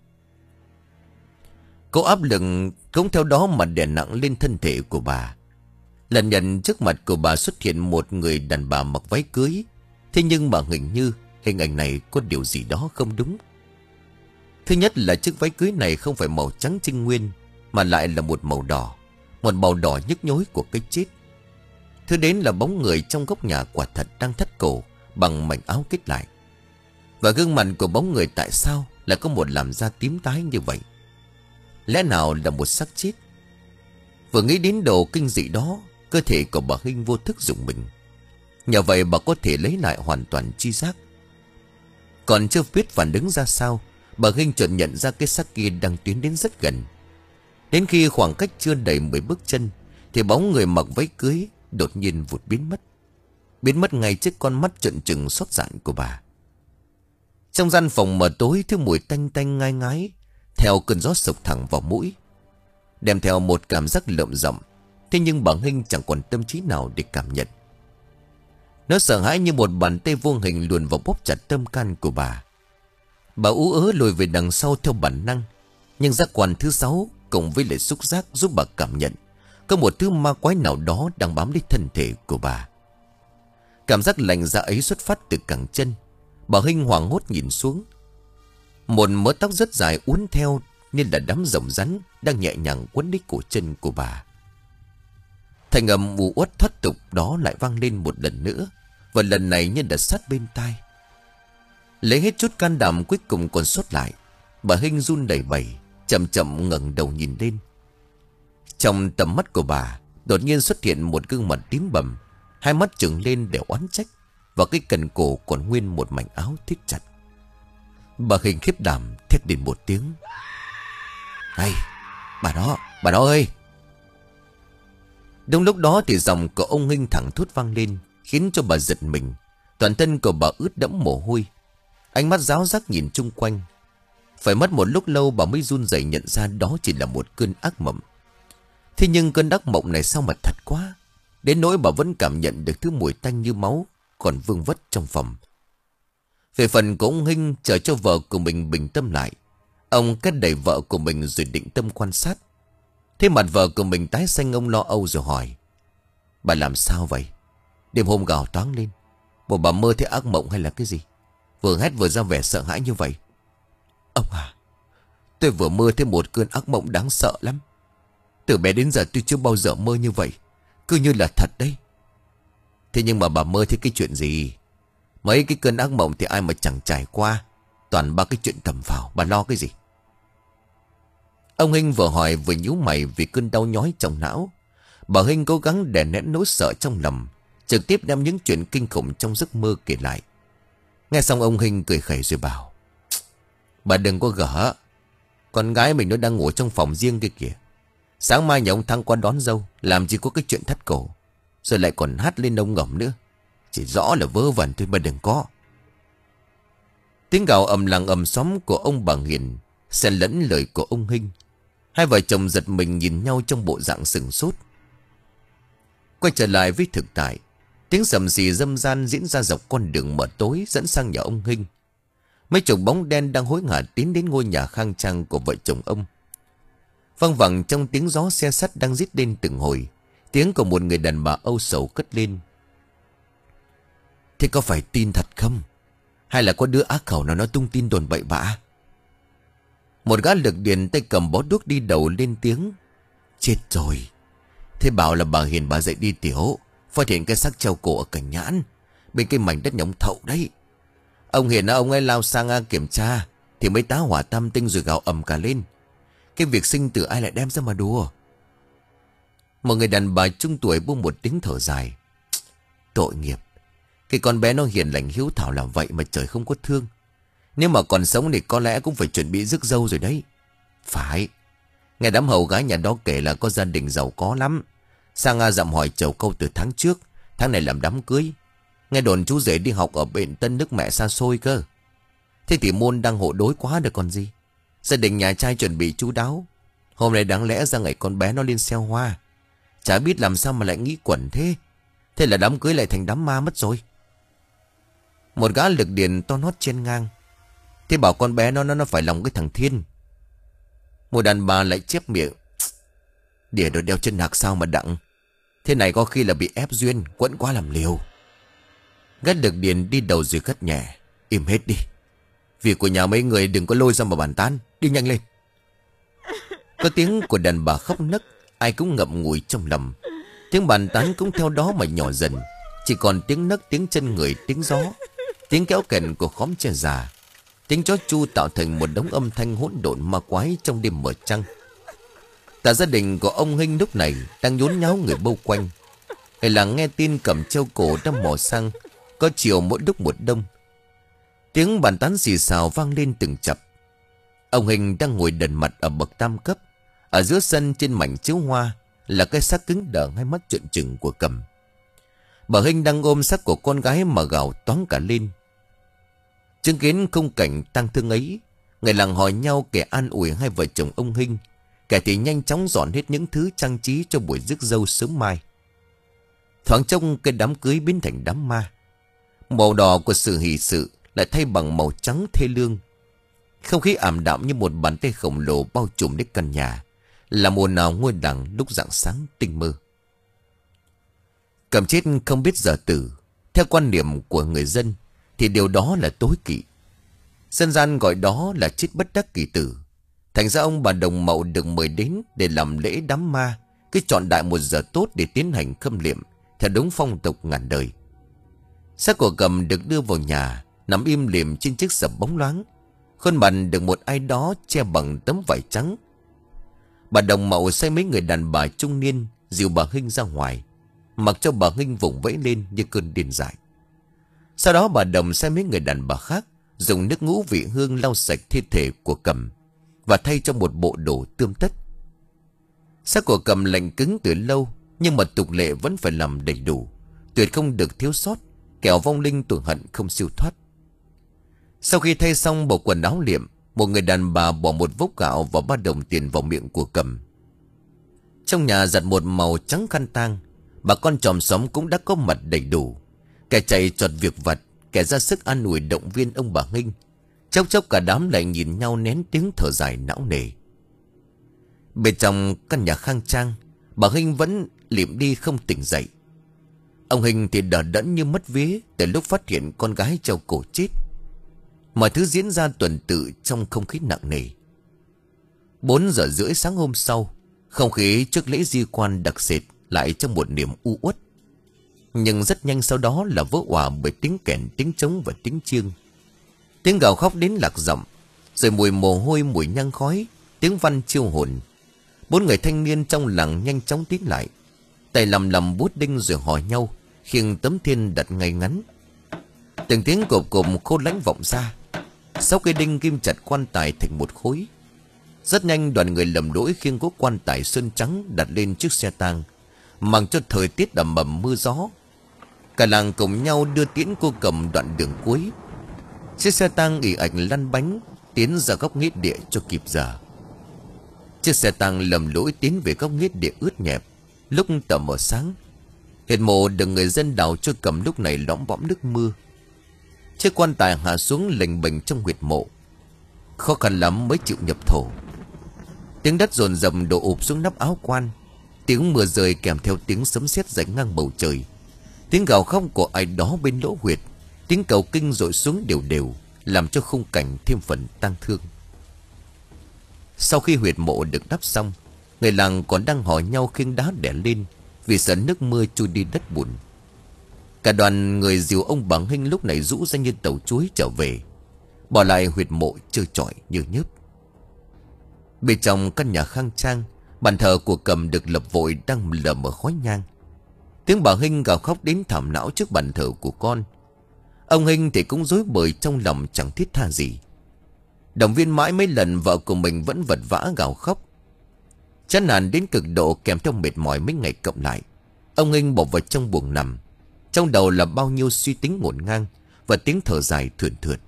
A: Cô áp lực cũng theo đó mà đè nặng lên thân thể của bà. Lần nhận trước mặt của bà xuất hiện một người đàn bà mặc váy cưới. Thế nhưng mà hình như hình ảnh này có điều gì đó không đúng. Thứ nhất là chiếc váy cưới này không phải màu trắng trinh nguyên, mà lại là một màu đỏ, một màu đỏ nhức nhối của cái chết. Thứ đến là bóng người trong góc nhà quả thật đang thắt cổ bằng mảnh áo kết lại. Và gương mặt của bóng người tại sao lại có một làn da tím tái như vậy? Lẽ nào là một xác chết? Vừa nghĩ đến đồ kinh dị đó, cơ thể của bà Nghinh vô thức rùng mình. Nhờ vậy bà có thể lấy lại hoàn toàn tri giác. Còn chưa biết phản ứng ra sao, bà Nghinh chợt nhận ra cái xác kia đang tiến đến rất gần. Đến khi khoảng cách chưa đầy mười bước chân, thì bóng người mặc váy cưới đột nhiên vụt biến mất. Biến mất ngay trước con mắt trợn trừng xót dạn của bà. Trong gian phòng mờ tối, thứ mùi tanh tanh ngai ngái theo cơn gió sộc thẳng vào mũi, đem theo một cảm giác lợm giọng. Thế nhưng bà Nghinh chẳng còn tâm trí nào để cảm nhận. Nó sợ hãi như một bàn tay vô hình luồn vào bóp chặt tâm can của bà. Bà ú ớ lùi về đằng sau theo bản năng. Nhưng giác quan thứ sáu cùng với lại xúc giác giúp bà cảm nhận có một thứ ma quái nào đó đang bám lấy thân thể của bà. Cảm giác lạnh giá ấy xuất phát từ cẳng chân. Bà Nghinh hoảng hốt nhìn xuống. Một mớ tóc rất dài uốn theo như là đám rồng rắn đang nhẹ nhàng quấn lấy cổ chân của bà. Thành âm u uất thoát tục đó lại vang lên một lần nữa, và lần này như đã sát bên tai. Lấy hết chút can đảm cuối cùng còn sót lại, bà Hinh run đẩy bẩy, chậm chậm ngẩng đầu nhìn lên. Trong tầm mắt của bà đột nhiên xuất hiện một gương mặt tím bầm, hai mắt trừng lên để oán trách, và cái cần cổ còn nguyên một mảnh áo thít chặt. Bà Hinh khiếp đảm thét lên một tiếng: "Này, bà đó, bà đó ơi!" Đúng lúc đó thì giọng của ông Hinh thẳng thốt vang lên, khiến cho bà giật mình. Toàn thân của bà ướt đẫm mồ hôi, ánh mắt ráo rác nhìn chung quanh. Phải mất một lúc lâu bà mới run rẩy nhận ra đó chỉ là một cơn ác mộng. Thế nhưng cơn ác mộng này sao mà thật quá, đến nỗi bà vẫn cảm nhận được thứ mùi tanh như máu còn vương vất trong phòng. Về phần của ông Hinh, chờ cho vợ của mình bình tâm lại, ông cất đẩy vợ của mình rồi định tâm quan sát. Thế mặt vợ của mình tái xanh, ông lo âu rồi hỏi: "Bà làm sao vậy? Đêm hôm gào toáng lên, bộ bà mơ thấy ác mộng hay là cái gì? Vừa hét vừa ra vẻ sợ hãi như vậy." "Ông à, tôi vừa mơ thấy một cơn ác mộng đáng sợ lắm. Từ bé đến giờ tôi chưa bao giờ mơ như vậy, cứ như là thật đấy." "Thế nhưng mà bà mơ thấy cái chuyện gì? Mấy cái cơn ác mộng thì ai mà chẳng trải qua, toàn ba cái chuyện tầm phào, bà lo cái gì?" Ông Hinh vừa hỏi vừa nhíu mày vì cơn đau nhói trong não. Bà Hinh cố gắng đè nén nỗi sợ trong lòng, trực tiếp đem những chuyện kinh khủng trong giấc mơ kể lại. Nghe xong ông Hinh cười khẩy rồi bảo: "Bà đừng có gở, con gái mình nó đang ngủ trong phòng riêng kia kìa. Sáng mai nhà ông Thăng qua đón dâu, làm gì có cái chuyện thắt cổ, rồi lại còn hát lên ông ngổng nữa. Chỉ rõ là vớ vẩn thôi, bà đừng có." Tiếng gào ầm làng ầm xóm của ông bà Hiền xen lẫn lời của ông Hinh. Hai vợ chồng giật mình nhìn nhau trong bộ dạng sừng sốt. Quay trở lại với thực tại, tiếng sầm xì râm ran diễn ra dọc con đường mờ tối dẫn sang nhà ông Hinh. Mấy chục bóng đen đang hối hả tiến đến ngôi nhà khang trang của vợ chồng ông. Văng vẳng trong tiếng gió xe sắt đang rít lên từng hồi, tiếng của một người đàn bà âu sầu cất lên: "Thế có phải tin thật không? Hay là có đứa ác khẩu nào nó tung tin đồn bậy bạ?" Một gã lực điền tay cầm bó đuốc đi đầu lên tiếng: "Chết rồi. Thế bảo là bà Hiền bà dậy đi tiểu, phát hiện cái xác treo cổ ở cành nhãn, bên cái mảnh đất nhống thậu đấy. Ông Hiền ông ấy lao sang kiểm tra, thì mấy tá hỏa tam tinh rồi gào ầm cả lên. Cái việc sinh tử ai lại đem ra mà đùa." Một người đàn bà trung tuổi buông một tiếng thở dài: "Tội nghiệp. Cái con bé nó hiền lành hiếu thảo làm vậy mà trời không có thương. Nếu mà còn sống thì có lẽ cũng phải chuẩn bị rước dâu rồi đấy." "Phải. Nghe đám hầu gái nhà đó kể là có gia đình giàu có lắm. Sang dặm hỏi chầu câu từ tháng trước, tháng này làm đám cưới. Nghe đồn chú rể đi học ở bên Tân nước mẹ xa xôi cơ. Thế thì môn đang hộ đối quá được còn gì. Gia đình nhà trai chuẩn bị chu đáo. Hôm nay đáng lẽ ra ngày con bé nó lên xeo hoa. Chả biết làm sao mà lại nghĩ quẩn thế. Thế là đám cưới lại thành đám ma mất rồi." Một gã lực điền to nót trên ngang: "Thế bảo con bé nó nó nó phải lòng cái thằng Thiên." Một đàn bà lại chép miệng: "Đỉa đồ đeo chân hạc sao mà đặng. Thế này có khi là bị ép duyên, quẫn quá làm liều." Gã lực điền đi đầu rồi gắt nhẹ: "Im hết đi. Việc của nhà mấy người đừng có lôi ra mà bàn tán. Đi nhanh lên." Có tiếng của đàn bà khóc nấc, ai cũng ngậm ngùi trong lòng. Tiếng bàn tán cũng theo đó mà nhỏ dần. Chỉ còn tiếng nấc, tiếng chân người, tiếng gió, tiếng kéo kèn của khóm tre già, tiếng chó chu tạo thành một đống âm thanh hỗn độn ma quái trong đêm mờ trăng. Cả gia đình của ông Hinh lúc này đang nhốn nháo người bâu quanh. Người làng nghe tin cầm treo cổ đang mò sang, có chiều mỗi lúc một đông. Tiếng bàn tán xì xào vang lên từng chập. Ông Hinh đang ngồi đần mặt ở bậc tam cấp. Ở giữa sân trên mảnh chiếu hoa là cái xác cứng đờ, hai mắt trợn trừng của Cầm. Bà Hinh đang ôm xác của con gái mà gào toáng cả lên. Chứng kiến khung cảnh tang thương ấy, người làng hỏi nhau kẻ an ủi hai vợ chồng ông Hinh, kẻ thì nhanh chóng dọn hết những thứ trang trí cho buổi rước dâu sớm mai. Thoáng trông cái đám cưới biến thành đám ma. Màu đỏ của sự hỷ sự lại thay bằng màu trắng thê lương. Không khí ảm đạm như một bàn tay khổng lồ bao trùm đến căn nhà, là mùa nào ngôi làng lúc rạng sáng tinh mơ. Cầm chết không biết giờ tử. Theo quan niệm của người dân thì điều đó là tối kỵ. Dân gian gọi đó là chết bất đắc kỳ tử. Thành Thành ra ông bà Đồng Mậu được mời đến để làm lễ đám ma, cứ chọn đại một giờ tốt để tiến hành khâm liệm theo đúng phong tục ngàn đời. Xác của Cầm được đưa vào nhà, nằm im lìm trên chiếc sập bóng loáng. Khuôn mặt được một ai đó che bằng tấm vải trắng. Bà Đồng Mậu sai mấy người đàn bà trung niên dìu bà Hinh ra ngoài, mặc cho bà Hinh vùng vẫy lên như cơn điên dại. Sau đó bà Đồng sai mấy người đàn bà khác dùng nước ngũ vị hương lau sạch thi thể của Cầm và thay cho một bộ đồ tươm tất. Xác của Cầm lạnh cứng từ lâu, nhưng mà tục lệ vẫn phải làm đầy đủ, tuyệt không được thiếu sót, kẻo vong linh tủi hận không siêu thoát. Sau khi thay xong bộ quần áo liệm, một người đàn bà bỏ một vốc gạo và ba đồng tiền vào miệng của Cầm. Trong nhà giặt một màu trắng khăn tang, bà con chòm xóm cũng đã có mặt đầy đủ. Kẻ chạy trọt việc vặt, kẻ ra sức an ủi động viên ông bà Hinh. Chốc chốc cả đám lại nhìn nhau nén tiếng thở dài não nề. Bên trong căn nhà khang trang, bà Hinh vẫn liệm đi không tỉnh dậy. Ông Hinh thì đờ đẫn như mất vía từ lúc phát hiện con gái treo cổ chết. Mọi thứ diễn ra tuần tự trong không khí nặng nề. Bốn giờ rưỡi sáng hôm sau, không khí trước lễ di quan đặc sệt lại trong một niềm u uất. Nhưng rất nhanh sau đó là vỡ òa bởi tiếng kèn, tiếng trống và tiếng chiêng. Tiếng gào khóc đến lạc giọng, rồi mùi mồ hôi, mùi nhang khói, tiếng văn chiêu hồn. Bốn người thanh niên trong làng nhanh chóng tiến lại, tay lầm lầm bút đinh rồi hò nhau, khiêng tấm thiên đặt ngay ngắn. Từng tiếng cộp cộp khô lánh vọng ra. Sáu cây đinh ghim chặt quan tài thành một khối. Rất nhanh đoàn người lầm lỗi khiêng cố quan tài sơn trắng đặt lên chiếc xe tang, mặc cho thời tiết ẩm ẩm mưa gió. Cả làng cùng nhau đưa tiễn cô Cầm đoạn đường cuối. Chiếc xe tang ì ạch lăn bánh tiến ra góc nghĩa địa cho kịp giờ. Chiếc xe tang lầm lỗi tiến về góc nghĩa địa ướt nhẹp. Lúc tờ mờ sáng, hiện mộ được người dân đào cho Cầm lúc này lõm bõm nước mưa. Chiếc quan tài hạ xuống lềnh bềnh trong huyệt mộ, khó khăn lắm mới chịu nhập thổ. Tiếng đất dồn dập đổ ụp xuống nắp áo quan. Tiếng mưa rơi kèm theo tiếng sấm sét rạch ngang bầu trời. Tiếng gào khóc của ai đó bên lỗ huyệt, tiếng cầu kinh dội xuống đều đều, làm cho khung cảnh thêm phần tang thương. Sau khi huyệt mộ được đắp xong, người làng còn đang hò nhau khiêng đá đè lên, vì sợ nước mưa trôi đi đất bùn. Cả đoàn người dìu ông bà Hinh lúc này rũ ra như tàu chuối trở về, bỏ lại huyệt mộ trơ trọi như nhớp. Bên trong căn nhà khang trang, bàn thờ của Cầm được lập vội đang lờ mờ khói nhang. Tiếng bà Hinh gào khóc đến thảm não trước bàn thờ của con. Ông Hinh thì cũng rối bời trong lòng chẳng thiết tha gì. Động viên mãi mấy lần vợ của mình vẫn vật vã gào khóc. Chán nản đến cực độ kèm theo mệt mỏi mấy ngày cộng lại, ông Hinh bỏ vào trong buồng nằm. Trong đầu là bao nhiêu suy tính ngổn ngang và tiếng thở dài thườn thượt.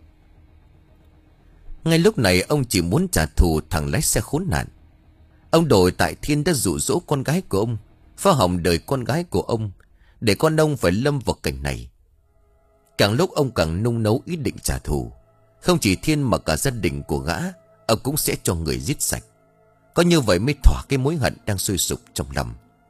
A: Ngay lúc này ông chỉ muốn trả thù thằng lái xe khốn nạn. Ông Đội tại Thiên đã dụ dỗ con gái của ông, phá hỏng đời con gái của ông, để con ông phải lâm vào cảnh này. Càng lúc ông càng nung nấu ý định trả thù. Không chỉ Thiên mà cả gia đình của gã, ông cũng sẽ cho người giết sạch. Có như vậy mới thỏa cái mối hận đang sôi sục trong lòng.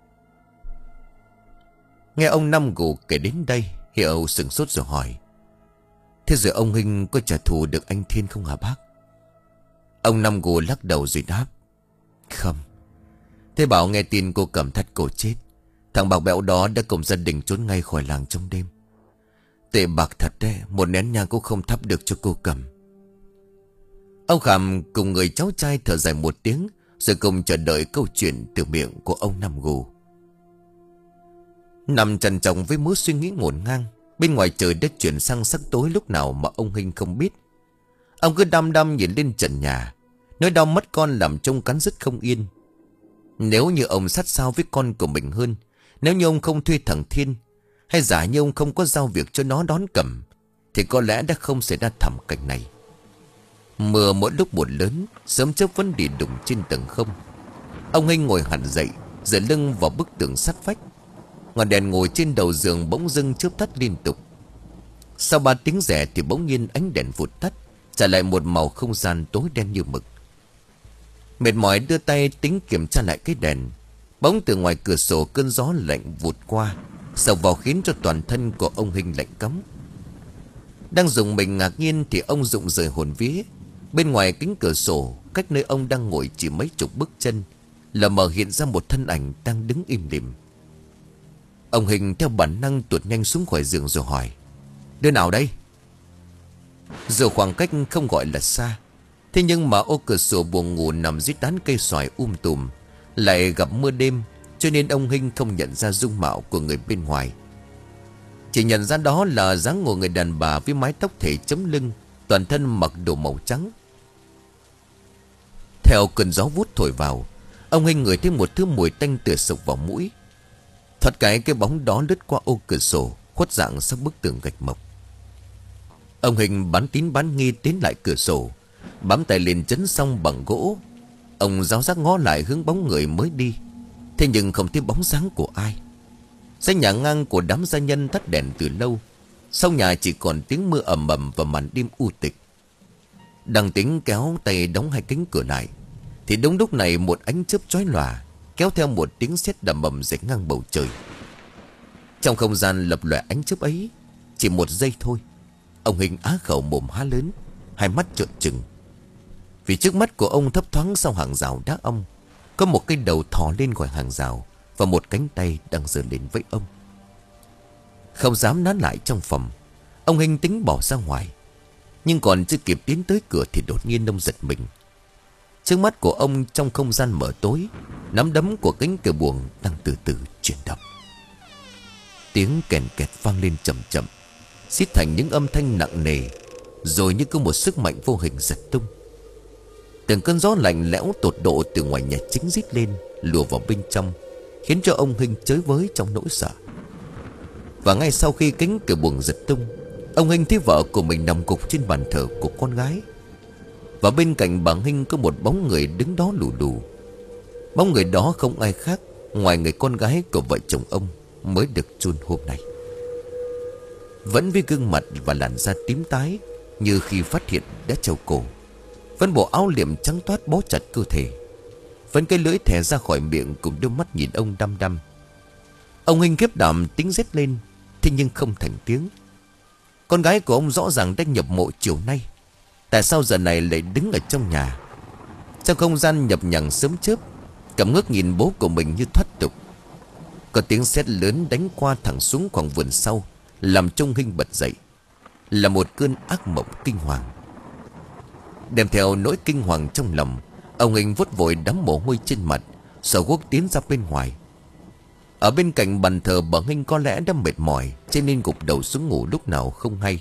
A: Nghe ông Năm Gù kể đến đây, Hiệu sửng sốt rồi hỏi: Thế rồi ông Hinh có trả thù được anh Thiên không hả bác? Ông Năm Gù lắc đầu rồi đáp: Không. Thế bảo nghe tin cô Cầm thắt cổ chết, thằng bạc bẽo đó đã cùng gia đình trốn ngay khỏi làng trong đêm. Tệ bạc thật đấy, một nén nhang cũng không thắp được cho cô Cầm. Ông Khảm cùng người cháu trai thở dài một tiếng, rồi cùng chờ đợi câu chuyện từ miệng của ông Năm Gù. Nằm trằn trọc với mớ suy nghĩ ngổn ngang, bên ngoài trời đã chuyển sang sắc tối lúc nào mà ông Hinh không biết. Ông cứ đăm đăm nhìn lên trần nhà, nỗi đau mất con làm trông cắn rứt không yên. Nếu như ông sát sao với con của mình hơn, nếu như ông không thuê thằng Thiên, hay giả như ông không có giao việc cho nó đón Cầm, thì có lẽ đã không xảy ra thảm cảnh này. Mưa mỗi lúc một lớn, sớm chớp vẫn đi đùng trên tầng không. Ông Hinh ngồi hẳn dậy, dựa lưng vào bức tường sắt vách. Ngọn đèn ngồi trên đầu giường bỗng dưng chớp tắt liên tục. Sau ba tiếng rẽ thì bỗng nhiên ánh đèn vụt tắt, trả lại một màu không gian tối đen như mực. Mệt mỏi đưa tay tính kiểm tra lại cái đèn. Bỗng từ ngoài cửa sổ cơn gió lạnh vụt qua, sộc vào khiến cho toàn thân của ông Hinh lạnh cóng. Đang dùng mình ngạc nhiên thì ông Dụng rời hồn vía. Bên ngoài kính cửa sổ, cách nơi ông đang ngồi chỉ mấy chục bước chân, lờ mờ hiện ra một thân ảnh đang đứng im lìm. Ông Hình theo bản năng tuột nhanh xuống khỏi giường rồi hỏi: "Đứa nào đây?" Dù khoảng cách không gọi là xa, thế nhưng mà ô cửa sổ buồng ngủ nằm dưới tán cây xoài um tùm, lại gặp mưa đêm, cho nên ông Hinh không nhận ra dung mạo của người bên ngoài. Chỉ nhận ra đó là dáng ngồi người đàn bà với mái tóc thể chấm lưng, toàn thân mặc đồ màu trắng. Theo cơn gió vút thổi vào, ông Hinh ngửi thấy một thứ mùi tanh tưởi sộc vào mũi. Thoát cái cái bóng đó lướt qua ô cửa sổ, khuất dạng sau bức tường gạch mộc. Ông Hình bán tín bán nghi tiến lại cửa sổ, bám tay lên chấn xong bằng gỗ. Ông giáo giác ngó lại hướng bóng người mới đi, thế nhưng không thấy bóng dáng của ai. Dãy nhà ngang của đám gia nhân tắt đèn từ lâu, sau nhà chỉ còn tiếng mưa ầm ầm và màn đêm u tịch. Đang tính kéo tay đóng hai cánh cửa lại, thì đúng lúc này một ánh chớp chói lòa kéo theo một tiếng sét đầm ầm rạch ngang bầu trời. Trong không gian lập lòe ánh chớp ấy, chỉ một giây thôi, ông Hình á khẩu mồm há lớn, hai mắt trợn trừng. Vì trước mắt của ông thấp thoáng sau hàng rào đá ong, có một cái đầu thò lên khỏi hàng rào, và một cánh tay đang giơ lên với ông. Không dám nán lại trong phòng, ông Hình tính bỏ ra ngoài, nhưng còn chưa kịp tiến tới cửa thì đột nhiên ông giật mình. Trước mắt của ông trong không gian mờ tối, nắm đấm của cánh cửa buồng đang từ từ chuyển động. Tiếng kèn kẹt vang lên chậm chậm, xít thành những âm thanh nặng nề, rồi như có một sức mạnh vô hình giật tung. Từng cơn gió lạnh lẽo tột độ từ ngoài nhà chính rít lên, lùa vào bên trong, khiến cho ông Hinh chới với trong nỗi sợ. Và ngay sau khi cánh cửa buồng giật tung, ông Hinh thấy vợ của mình nằm gục trên bàn thờ của con gái. Và bên cạnh bà Hinh có một bóng người đứng đó lù lù. Bóng người đó không ai khác ngoài người con gái của vợ chồng ông mới được chôn hôm nay. Vẫn với gương mặt và làn da tím tái như khi phát hiện đã treo cổ, vẫn bộ áo liệm trắng toát bó chặt cơ thể, vẫn cái lưỡi thè ra khỏi miệng cùng đôi mắt nhìn ông đăm đăm. Ông Hinh khiếp đảm tính rét lên, thế nhưng không thành tiếng. Con gái của ông rõ ràng đã nhập mộ chiều nay, tại sao giờ này lại đứng ở trong nhà? Trong không gian nhập nhằng sớm chớp, cảm ngước nhìn bố của mình như thoát tục. Có tiếng sét lớn đánh qua thẳng xuống khoảng vườn sau, làm trông Hinh bật dậy. Là một cơn ác mộng kinh hoàng. Đem theo nỗi kinh hoàng trong lòng, ông Hinh vuốt vội đám mồ hôi trên mặt, sờ guốc tiến ra bên ngoài. Ở bên cạnh bàn thờ, bà Hinh có lẽ đã mệt mỏi, cho nên gục đầu xuống ngủ lúc nào không hay.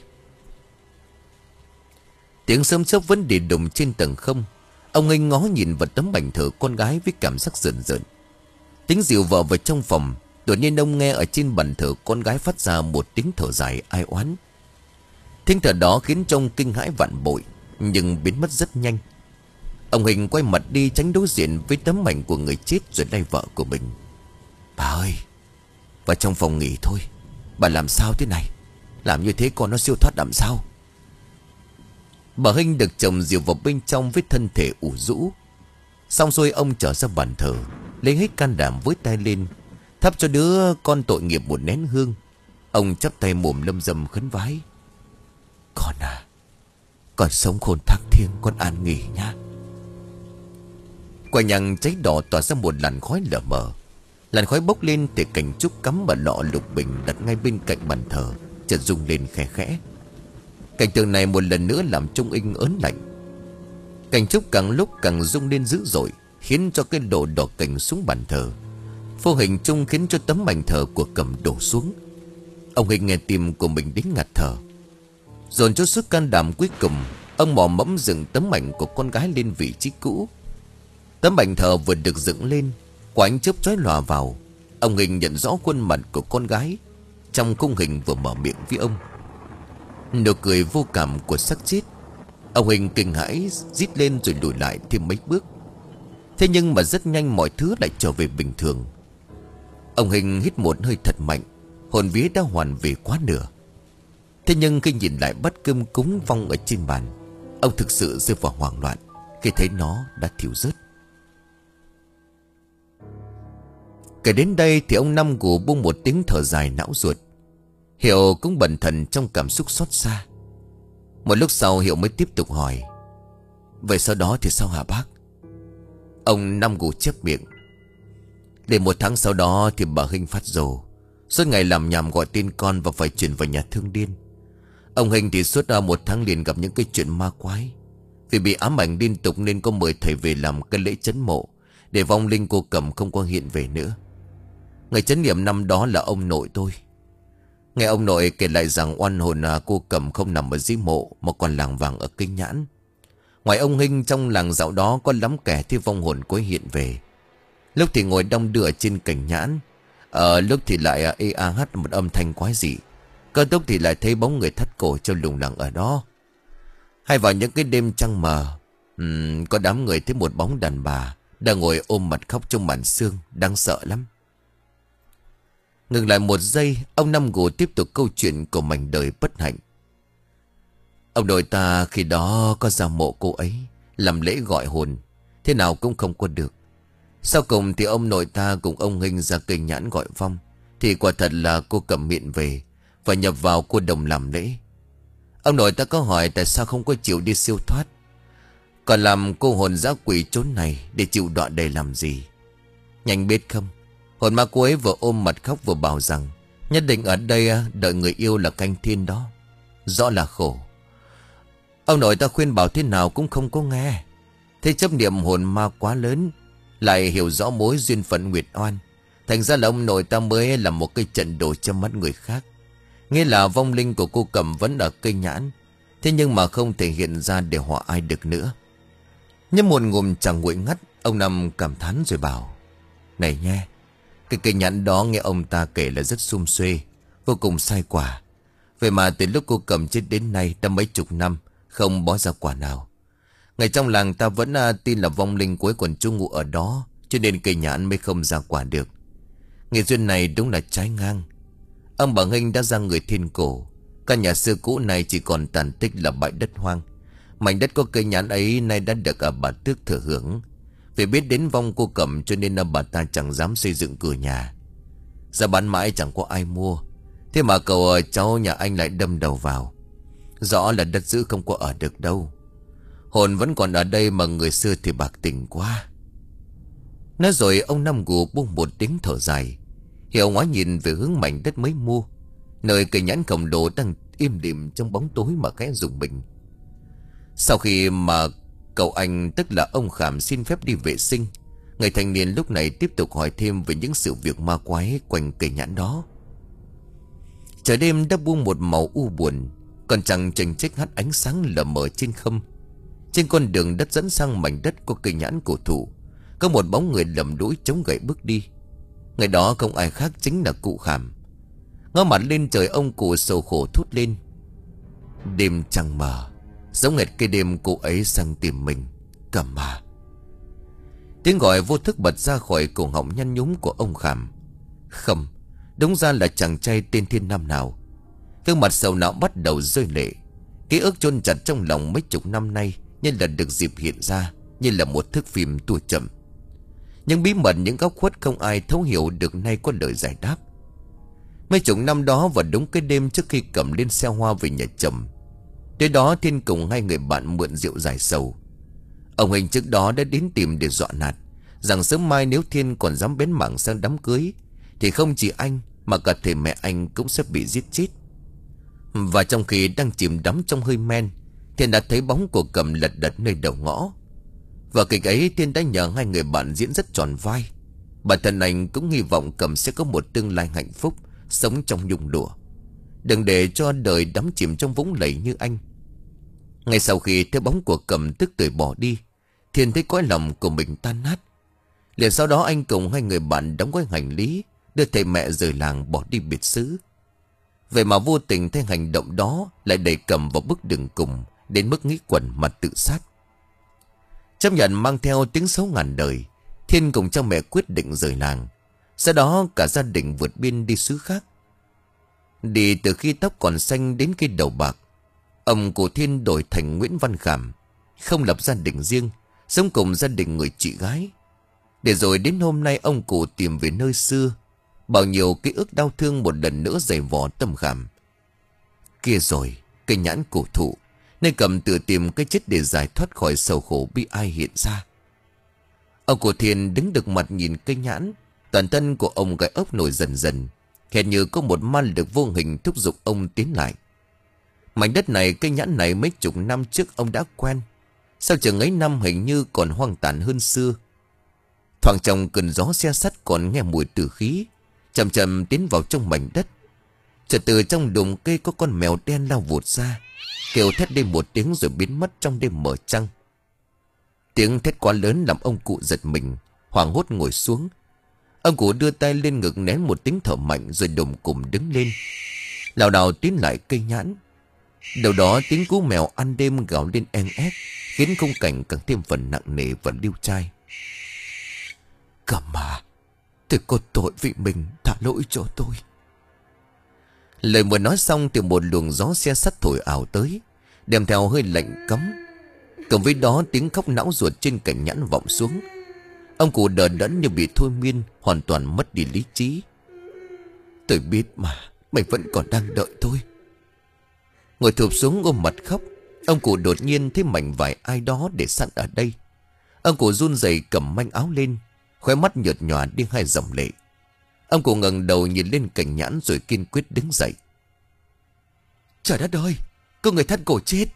A: Tiếng sấm chớp vẫn đi đùng trên tầng không. Ông Hinh ngó nhìn vào tấm bàn thờ con gái với cảm giác rợn rợn. Tính dìu vợ vào trong phòng, đột nhiên ông nghe ở trên bàn thờ con gái phát ra một tiếng thở dài ai oán. Tiếng thở đó khiến trông kinh hãi vạn bội, nhưng biến mất rất nhanh. Ông Hinh quay mặt đi tránh đối diện với tấm ảnh của người chết rồi lay vợ của mình. Bà ơi, vào trong phòng nghỉ thôi. Bà làm sao thế này? Làm như thế con nó siêu thoát làm sao? Bà Hinh được chồng dìu vào bên trong với thân thể ủ rũ. Xong rồi ông trở ra bàn thờ, lấy hết can đảm với tay lên, thắp cho đứa con tội nghiệp một nén hương. Ông chắp tay mồm lâm dâm khấn vái. Con à, con sống khôn thác thiêng, con an nghỉ nha. Quả nhang cháy đỏ tỏa ra một làn khói lờ mờ. Làn khói bốc lên từ cành trúc cắm vào lọ lục bình đặt ngay bên cạnh bàn thờ, chợt rung lên khẽ khẽ. Cảnh tượng này một lần nữa làm trông Hinh ớn lạnh. Cành trúc càng lúc càng rung lên dữ dội, khiến cho cái đồ đỏ cành xuống bàn thờ. Vô hình chung khiến cho tấm bàn thờ của Cẩm đổ xuống. Ông Hinh nghe tim của mình đến ngạt thở. Dồn cho sức can đảm cuối cùng, ông mò mẫm dựng tấm ảnh của con gái lên vị trí cũ. Tấm bàn thờ vừa được dựng lên, quả ánh chớp chói lòa vào. Ông Hinh nhận rõ khuôn mặt của con gái trong khung hình vừa mở miệng với ông. Nụ cười vô cảm của xác chết. Ông Hinh kinh hãi rít lên rồi lùi lại thêm mấy bước. Thế nhưng mà rất nhanh mọi thứ lại trở về bình thường. Ông Hinh hít một hơi thật mạnh, hồn vía đã hoàn về quá nửa. Thế nhưng khi nhìn lại bát cơm cúng vong ở trên bàn, ông thực sự rơi vào hoảng loạn khi thấy nó đã thiêu rớt. Kể đến đây thì ông Năm Gù buông một tiếng thở dài não ruột. Hiệu cũng bần thần trong cảm xúc xót xa. Một lúc sau Hiệu mới tiếp tục hỏi. Vậy sau đó thì sao hả bác? Ông Năm Gù chép miệng. Để một tháng sau đó thì bà Hinh phát rồ. Suốt ngày làm nhảm gọi tin con và phải chuyển vào nhà thương điên. Ông Hinh thì suốt một tháng liền gặp những cái chuyện ma quái. Vì bị ám ảnh liên tục nên có mời thầy về làm cái lễ trấn mộ, để vong linh cô Cẩm không có hiện về nữa. Người trấn nghiệm năm đó là ông nội tôi. Nghe ông nội kể lại rằng oan hồn cô Cẩm không nằm ở dưới mộ mà còn lảng vảng ở Kinh Nhãn. Ngoài ông Hinh, trong làng dạo đó có lắm kẻ thấy vong hồn quấy hiện về. Lúc thì ngồi đong đưa trên cành nhãn, ở lúc thì lại ê a hát một âm thanh quái dị. Cơ túc thì lại thấy bóng người thắt cổ treo lủng lẳng ở đó. Hay vào những cái đêm trăng mờ, um, có đám người thấy một bóng đàn bà đang ngồi ôm mặt khóc trong màn sương, đáng sợ lắm. Ngừng lại một giây, ông Năm Gù tiếp tục câu chuyện của mảnh đời bất hạnh. Ông nội ta khi đó có ra mộ cô ấy, làm lễ gọi hồn, thế nào cũng không có được. Sau cùng thì ông nội ta cùng ông Hinh ra Kinh Nhãn gọi vong, thì quả thật là cô Cẩm hiện về và nhập vào cô đồng làm lễ. Ông nội ta có hỏi tại sao không có chịu đi siêu thoát, còn làm cô hồn dã quỷ chốn này để chịu đọa đầy làm gì. Nhanh biết không, hồn ma cô ấy vừa ôm mặt khóc vừa bảo rằng nhất định ở đây đợi người yêu là canh thiên đó. Rõ là khổ. Ông nội ta khuyên bảo thế nào cũng không có nghe. Thế chấp niệm hồn ma quá lớn, lại hiểu rõ mối duyên phận nguyệt oan, thành ra là ông nội ta mới làm một cái trận đồ cho mắt người khác. Nghĩa là vong linh của cô Cẩm vẫn ở Cây Nhãn, thế nhưng mà không thể hiện ra để họa ai được nữa. Nhấp một ngụm trà nguội ngắt, ông Năm cảm thán rồi bảo: Này nghe, cái Cây Nhãn đó nghe ông ta kể là rất sum suê, vô cùng sai quả. Vậy mà từ lúc cô Cẩm chết đến nay đã mấy chục năm không bó ra quả nào. Ngày trong làng ta vẫn à, tin là vong linh cuối còn trú ngụ ở đó, cho nên Cây Nhãn mới không ra quả được. Nghề duyên này đúng là trái ngang. Ông bà Hinh đã ra người thiên cổ. Căn nhà xưa cũ này chỉ còn tàn tích là bãi đất hoang. Mảnh đất có Cây Nhãn ấy nay đã được à, bà Tước thừa hưởng. Vì biết đến vong cô Cẩm cho nên à, bà ta chẳng dám xây dựng cửa nhà. Giá bán mãi chẳng có ai mua. Thế mà cậu à, cháu nhà anh lại đâm đầu vào. Rõ là đất giữ không có ở được đâu. Hồn vẫn còn ở đây mà người xưa thì bạc tình quá. Nói rồi ông Năm Gù buông một tiếng thở dài, hiểu ngoái nhìn về hướng mảnh đất mới mua, nơi Cây Nhãn khổng lồ đang im lìm trong bóng tối mà khẽ rùng mình. Sau khi mà cậu anh tức là ông Khảm xin phép đi vệ sinh, người thanh niên lúc này tiếp tục hỏi thêm về những sự việc ma quái quanh Cây Nhãn đó. Trời đêm đã buông một màu u buồn, còn chẳng chênh chếch hắt ánh sáng lờ mờ trên không. Trên con đường đất dẫn sang mảnh đất của Cây Nhãn cổ thụ, có một bóng người lầm đũi chống gậy bước đi. Người đó không ai khác chính là cụ Khảm. Ngó mặt lên trời, ông cụ sầu khổ thốt lên: Đêm trăng mờ, giống hệt cái đêm cô ấy sang tìm mình, Cẩm à. Tiếng gọi vô thức bật ra khỏi cổ họng nhăn nhúm của ông Khảm. Không, đúng ra là chàng trai tên Thiên Nam nào. Gương mặt sầu não bắt đầu rơi lệ. Ký ức chôn chặt trong lòng mấy chục năm nay như là được dịp hiện ra, như là một thước phim tua chậm. Nhưng bí mật những góc khuất không ai thấu hiểu được nay có lời giải đáp. Mấy chục năm đó và đúng cái đêm trước khi Cẩm lên xe hoa về nhà chồng, tới đó Thiên cùng hai người bạn mượn rượu giải sầu. Ông Hình trước đó đã đến tìm để dọa nạt rằng sớm mai nếu Thiên còn dám bén mảng sang đám cưới thì không chỉ anh mà cả thể mẹ anh cũng sẽ bị giết chết. Và trong khi đang chìm đắm trong hơi men, Thiên đã thấy bóng của Cẩm lật đật nơi đầu ngõ. Và kịch ấy Thiên đã nhờ hai người bạn diễn rất tròn vai. Bản thân anh cũng hy vọng Cẩm sẽ có một tương lai hạnh phúc, sống trong nhung lụa, đừng để cho đời đắm chìm trong vũng lầy như anh. Ngay sau khi thấy bóng của Cẩm tức tưởi bỏ đi, Thiên thấy cõi lòng của mình tan nát. Liền sau đó anh cùng hai người bạn đóng gói hành lý, đưa thầy mẹ rời làng bỏ đi biệt xứ. Vậy mà vô tình thấy hành động đó lại đẩy Cẩm vào bước đường cùng, đến mức nghĩ quẩn mà tự sát. Chấp nhận mang theo tiếng xấu ngàn đời, Thiên cùng cha mẹ quyết định rời làng. Sau đó cả gia đình vượt biên đi xứ khác. Đi từ khi tóc còn xanh đến khi đầu bạc. Ông của Thiên đổi thành Nguyễn Văn Khảm, không lập gia đình riêng, sống cùng gia đình người chị gái. Để rồi đến hôm nay ông cụ tìm về nơi xưa, bao nhiêu ký ức đau thương một lần nữa dày vò tâm Khảm. Kia rồi, Cây Nhãn cổ thụ, Nơi Cầm tự tìm cái chết để giải thoát khỏi sầu khổ bi ai hiện ra. Ông cụ Thiên đứng được mặt nhìn cây nhãn. Toàn thân của ông gai ốc nổi dần dần, hệt như có một ma lực vô hình thúc giục ông tiến lại. Mảnh đất này, cây nhãn này mấy chục năm trước ông đã quen. Sao chừng ấy năm hình như còn hoang tàn hơn xưa. Thoảng trong cơn gió xe sắt còn nghe mùi tử khí, chậm chậm tiến vào trong mảnh đất. Chợt từ trong đùm cây có con mèo đen lao vụt ra, kêu thét lên một tiếng rồi biến mất trong đêm mờ trăng. Tiếng thét quá lớn làm ông cụ giật mình, hoảng hốt ngồi xuống. Ông cụ đưa tay lên ngực nén một tiếng thở mạnh rồi đùng cùng đứng lên, lảo đảo tiến lại cây nhãn. Đầu đó tiếng cú mèo ăn đêm gào lên en ép, khiến khung cảnh càng thêm phần nặng nề và điêu trai. Cầm à, tôi có tội vì mình, thả lỗi cho tôi. Lời vừa nói xong thì một luồng gió xe sắt thổi ảo tới, đem theo hơi lạnh cấm. Cộng với đó tiếng khóc não ruột trên cành nhãn vọng xuống. Ông cụ đờ đẫn như bị thôi miên, hoàn toàn mất đi lý trí. Tôi biết mà, mày vẫn còn đang đợi tôi. Ngồi thụp xuống ôm mặt khóc. Ông cụ đột nhiên thấy mảnh vải ai đó để sẵn ở đây. Ông cụ run rẩy cầm manh áo lên, khóe mắt nhợt nhòa đi hai dòng lệ. Ông cụ ngẩng đầu nhìn lên cành nhãn rồi kiên quyết đứng dậy. Trời đất ơi, có người thắt cổ chết.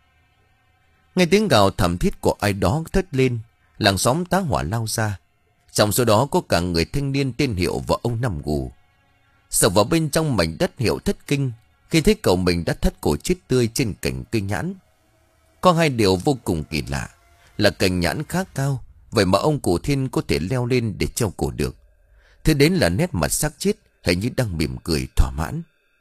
A: Nghe tiếng gào thảm thiết của ai đó thét lên, làng xóm tá hỏa lao ra. Trong số đó có cả người thanh niên tên Hiệu và ông Năm Gù. Sờ vào bên trong mảnh đất, Hiệu thất kinh khi thấy cậu mình đã thắt cổ chết tươi trên cành cây nhãn. Có hai điều vô cùng kỳ lạ là cành nhãn khá cao, vậy mà ông cụ Thiên có thể leo lên để treo cổ được. Thứ đến là nét mặt xác chết hình như đang mỉm cười thỏa mãn.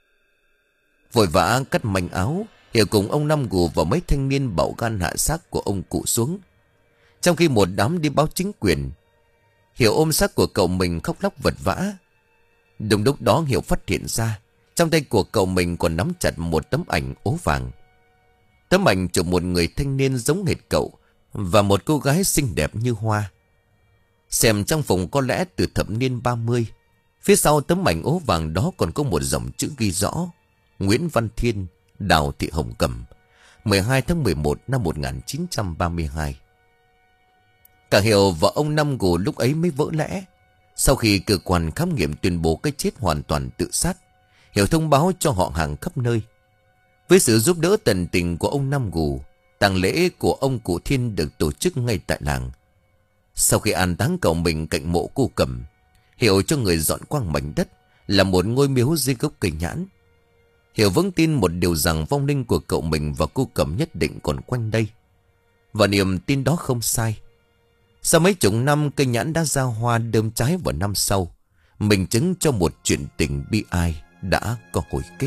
A: Vội vã cắt manh áo, Hiệu cùng ông Năm Gù và mấy thanh niên bạo gan hạ xác của ông cụ xuống. Trong khi một đám đi báo chính quyền, Hiệu ôm xác của cậu mình khóc lóc vật vã. Đúng lúc đó Hiệu phát hiện ra trong tay của cậu mình còn nắm chặt một tấm ảnh ố vàng. Tấm ảnh chụp một người thanh niên giống hệt cậu và một cô gái xinh đẹp như hoa. Xem trang phục có lẽ từ thập niên ba mươi. Phía sau tấm ảnh ố vàng đó còn có một dòng chữ ghi rõ: Nguyễn Văn Thiên, Đào Thị Hồng Cầm, mười hai tháng mười một năm một nghìn chín trăm ba mươi hai. Cả Hiệu và ông Năm Gù lúc ấy mới vỡ lẽ. Sau khi cơ quan khám nghiệm tuyên bố cái chết hoàn toàn tự sát, Hiệu thông báo cho họ hàng khắp nơi. Với sự giúp đỡ tận tình của ông Năm Gù, tang lễ của ông cụ Thiên được tổ chức ngay tại làng. Sau khi an táng cậu mình cạnh mộ cô Cầm, Hiệu cho người dọn quang mảnh đất là một ngôi miếu dưới gốc cây nhãn. Hiệu vững tin một điều rằng vong linh của cậu mình và cô Cầm nhất định còn quanh đây. Và niềm tin đó không sai. Sau mấy chục năm, cây nhãn đã ra hoa đơm trái vào năm sau, minh chứng cho một chuyện tình bi ai đã có hồi kết.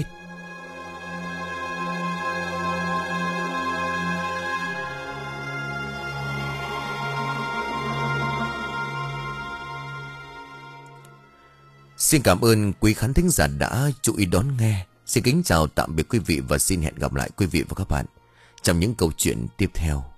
A: Xin cảm ơn quý khán thính giả đã chú ý đón nghe. Xin kính chào tạm biệt quý vị và xin hẹn gặp lại quý vị và các bạn trong những câu chuyện tiếp theo.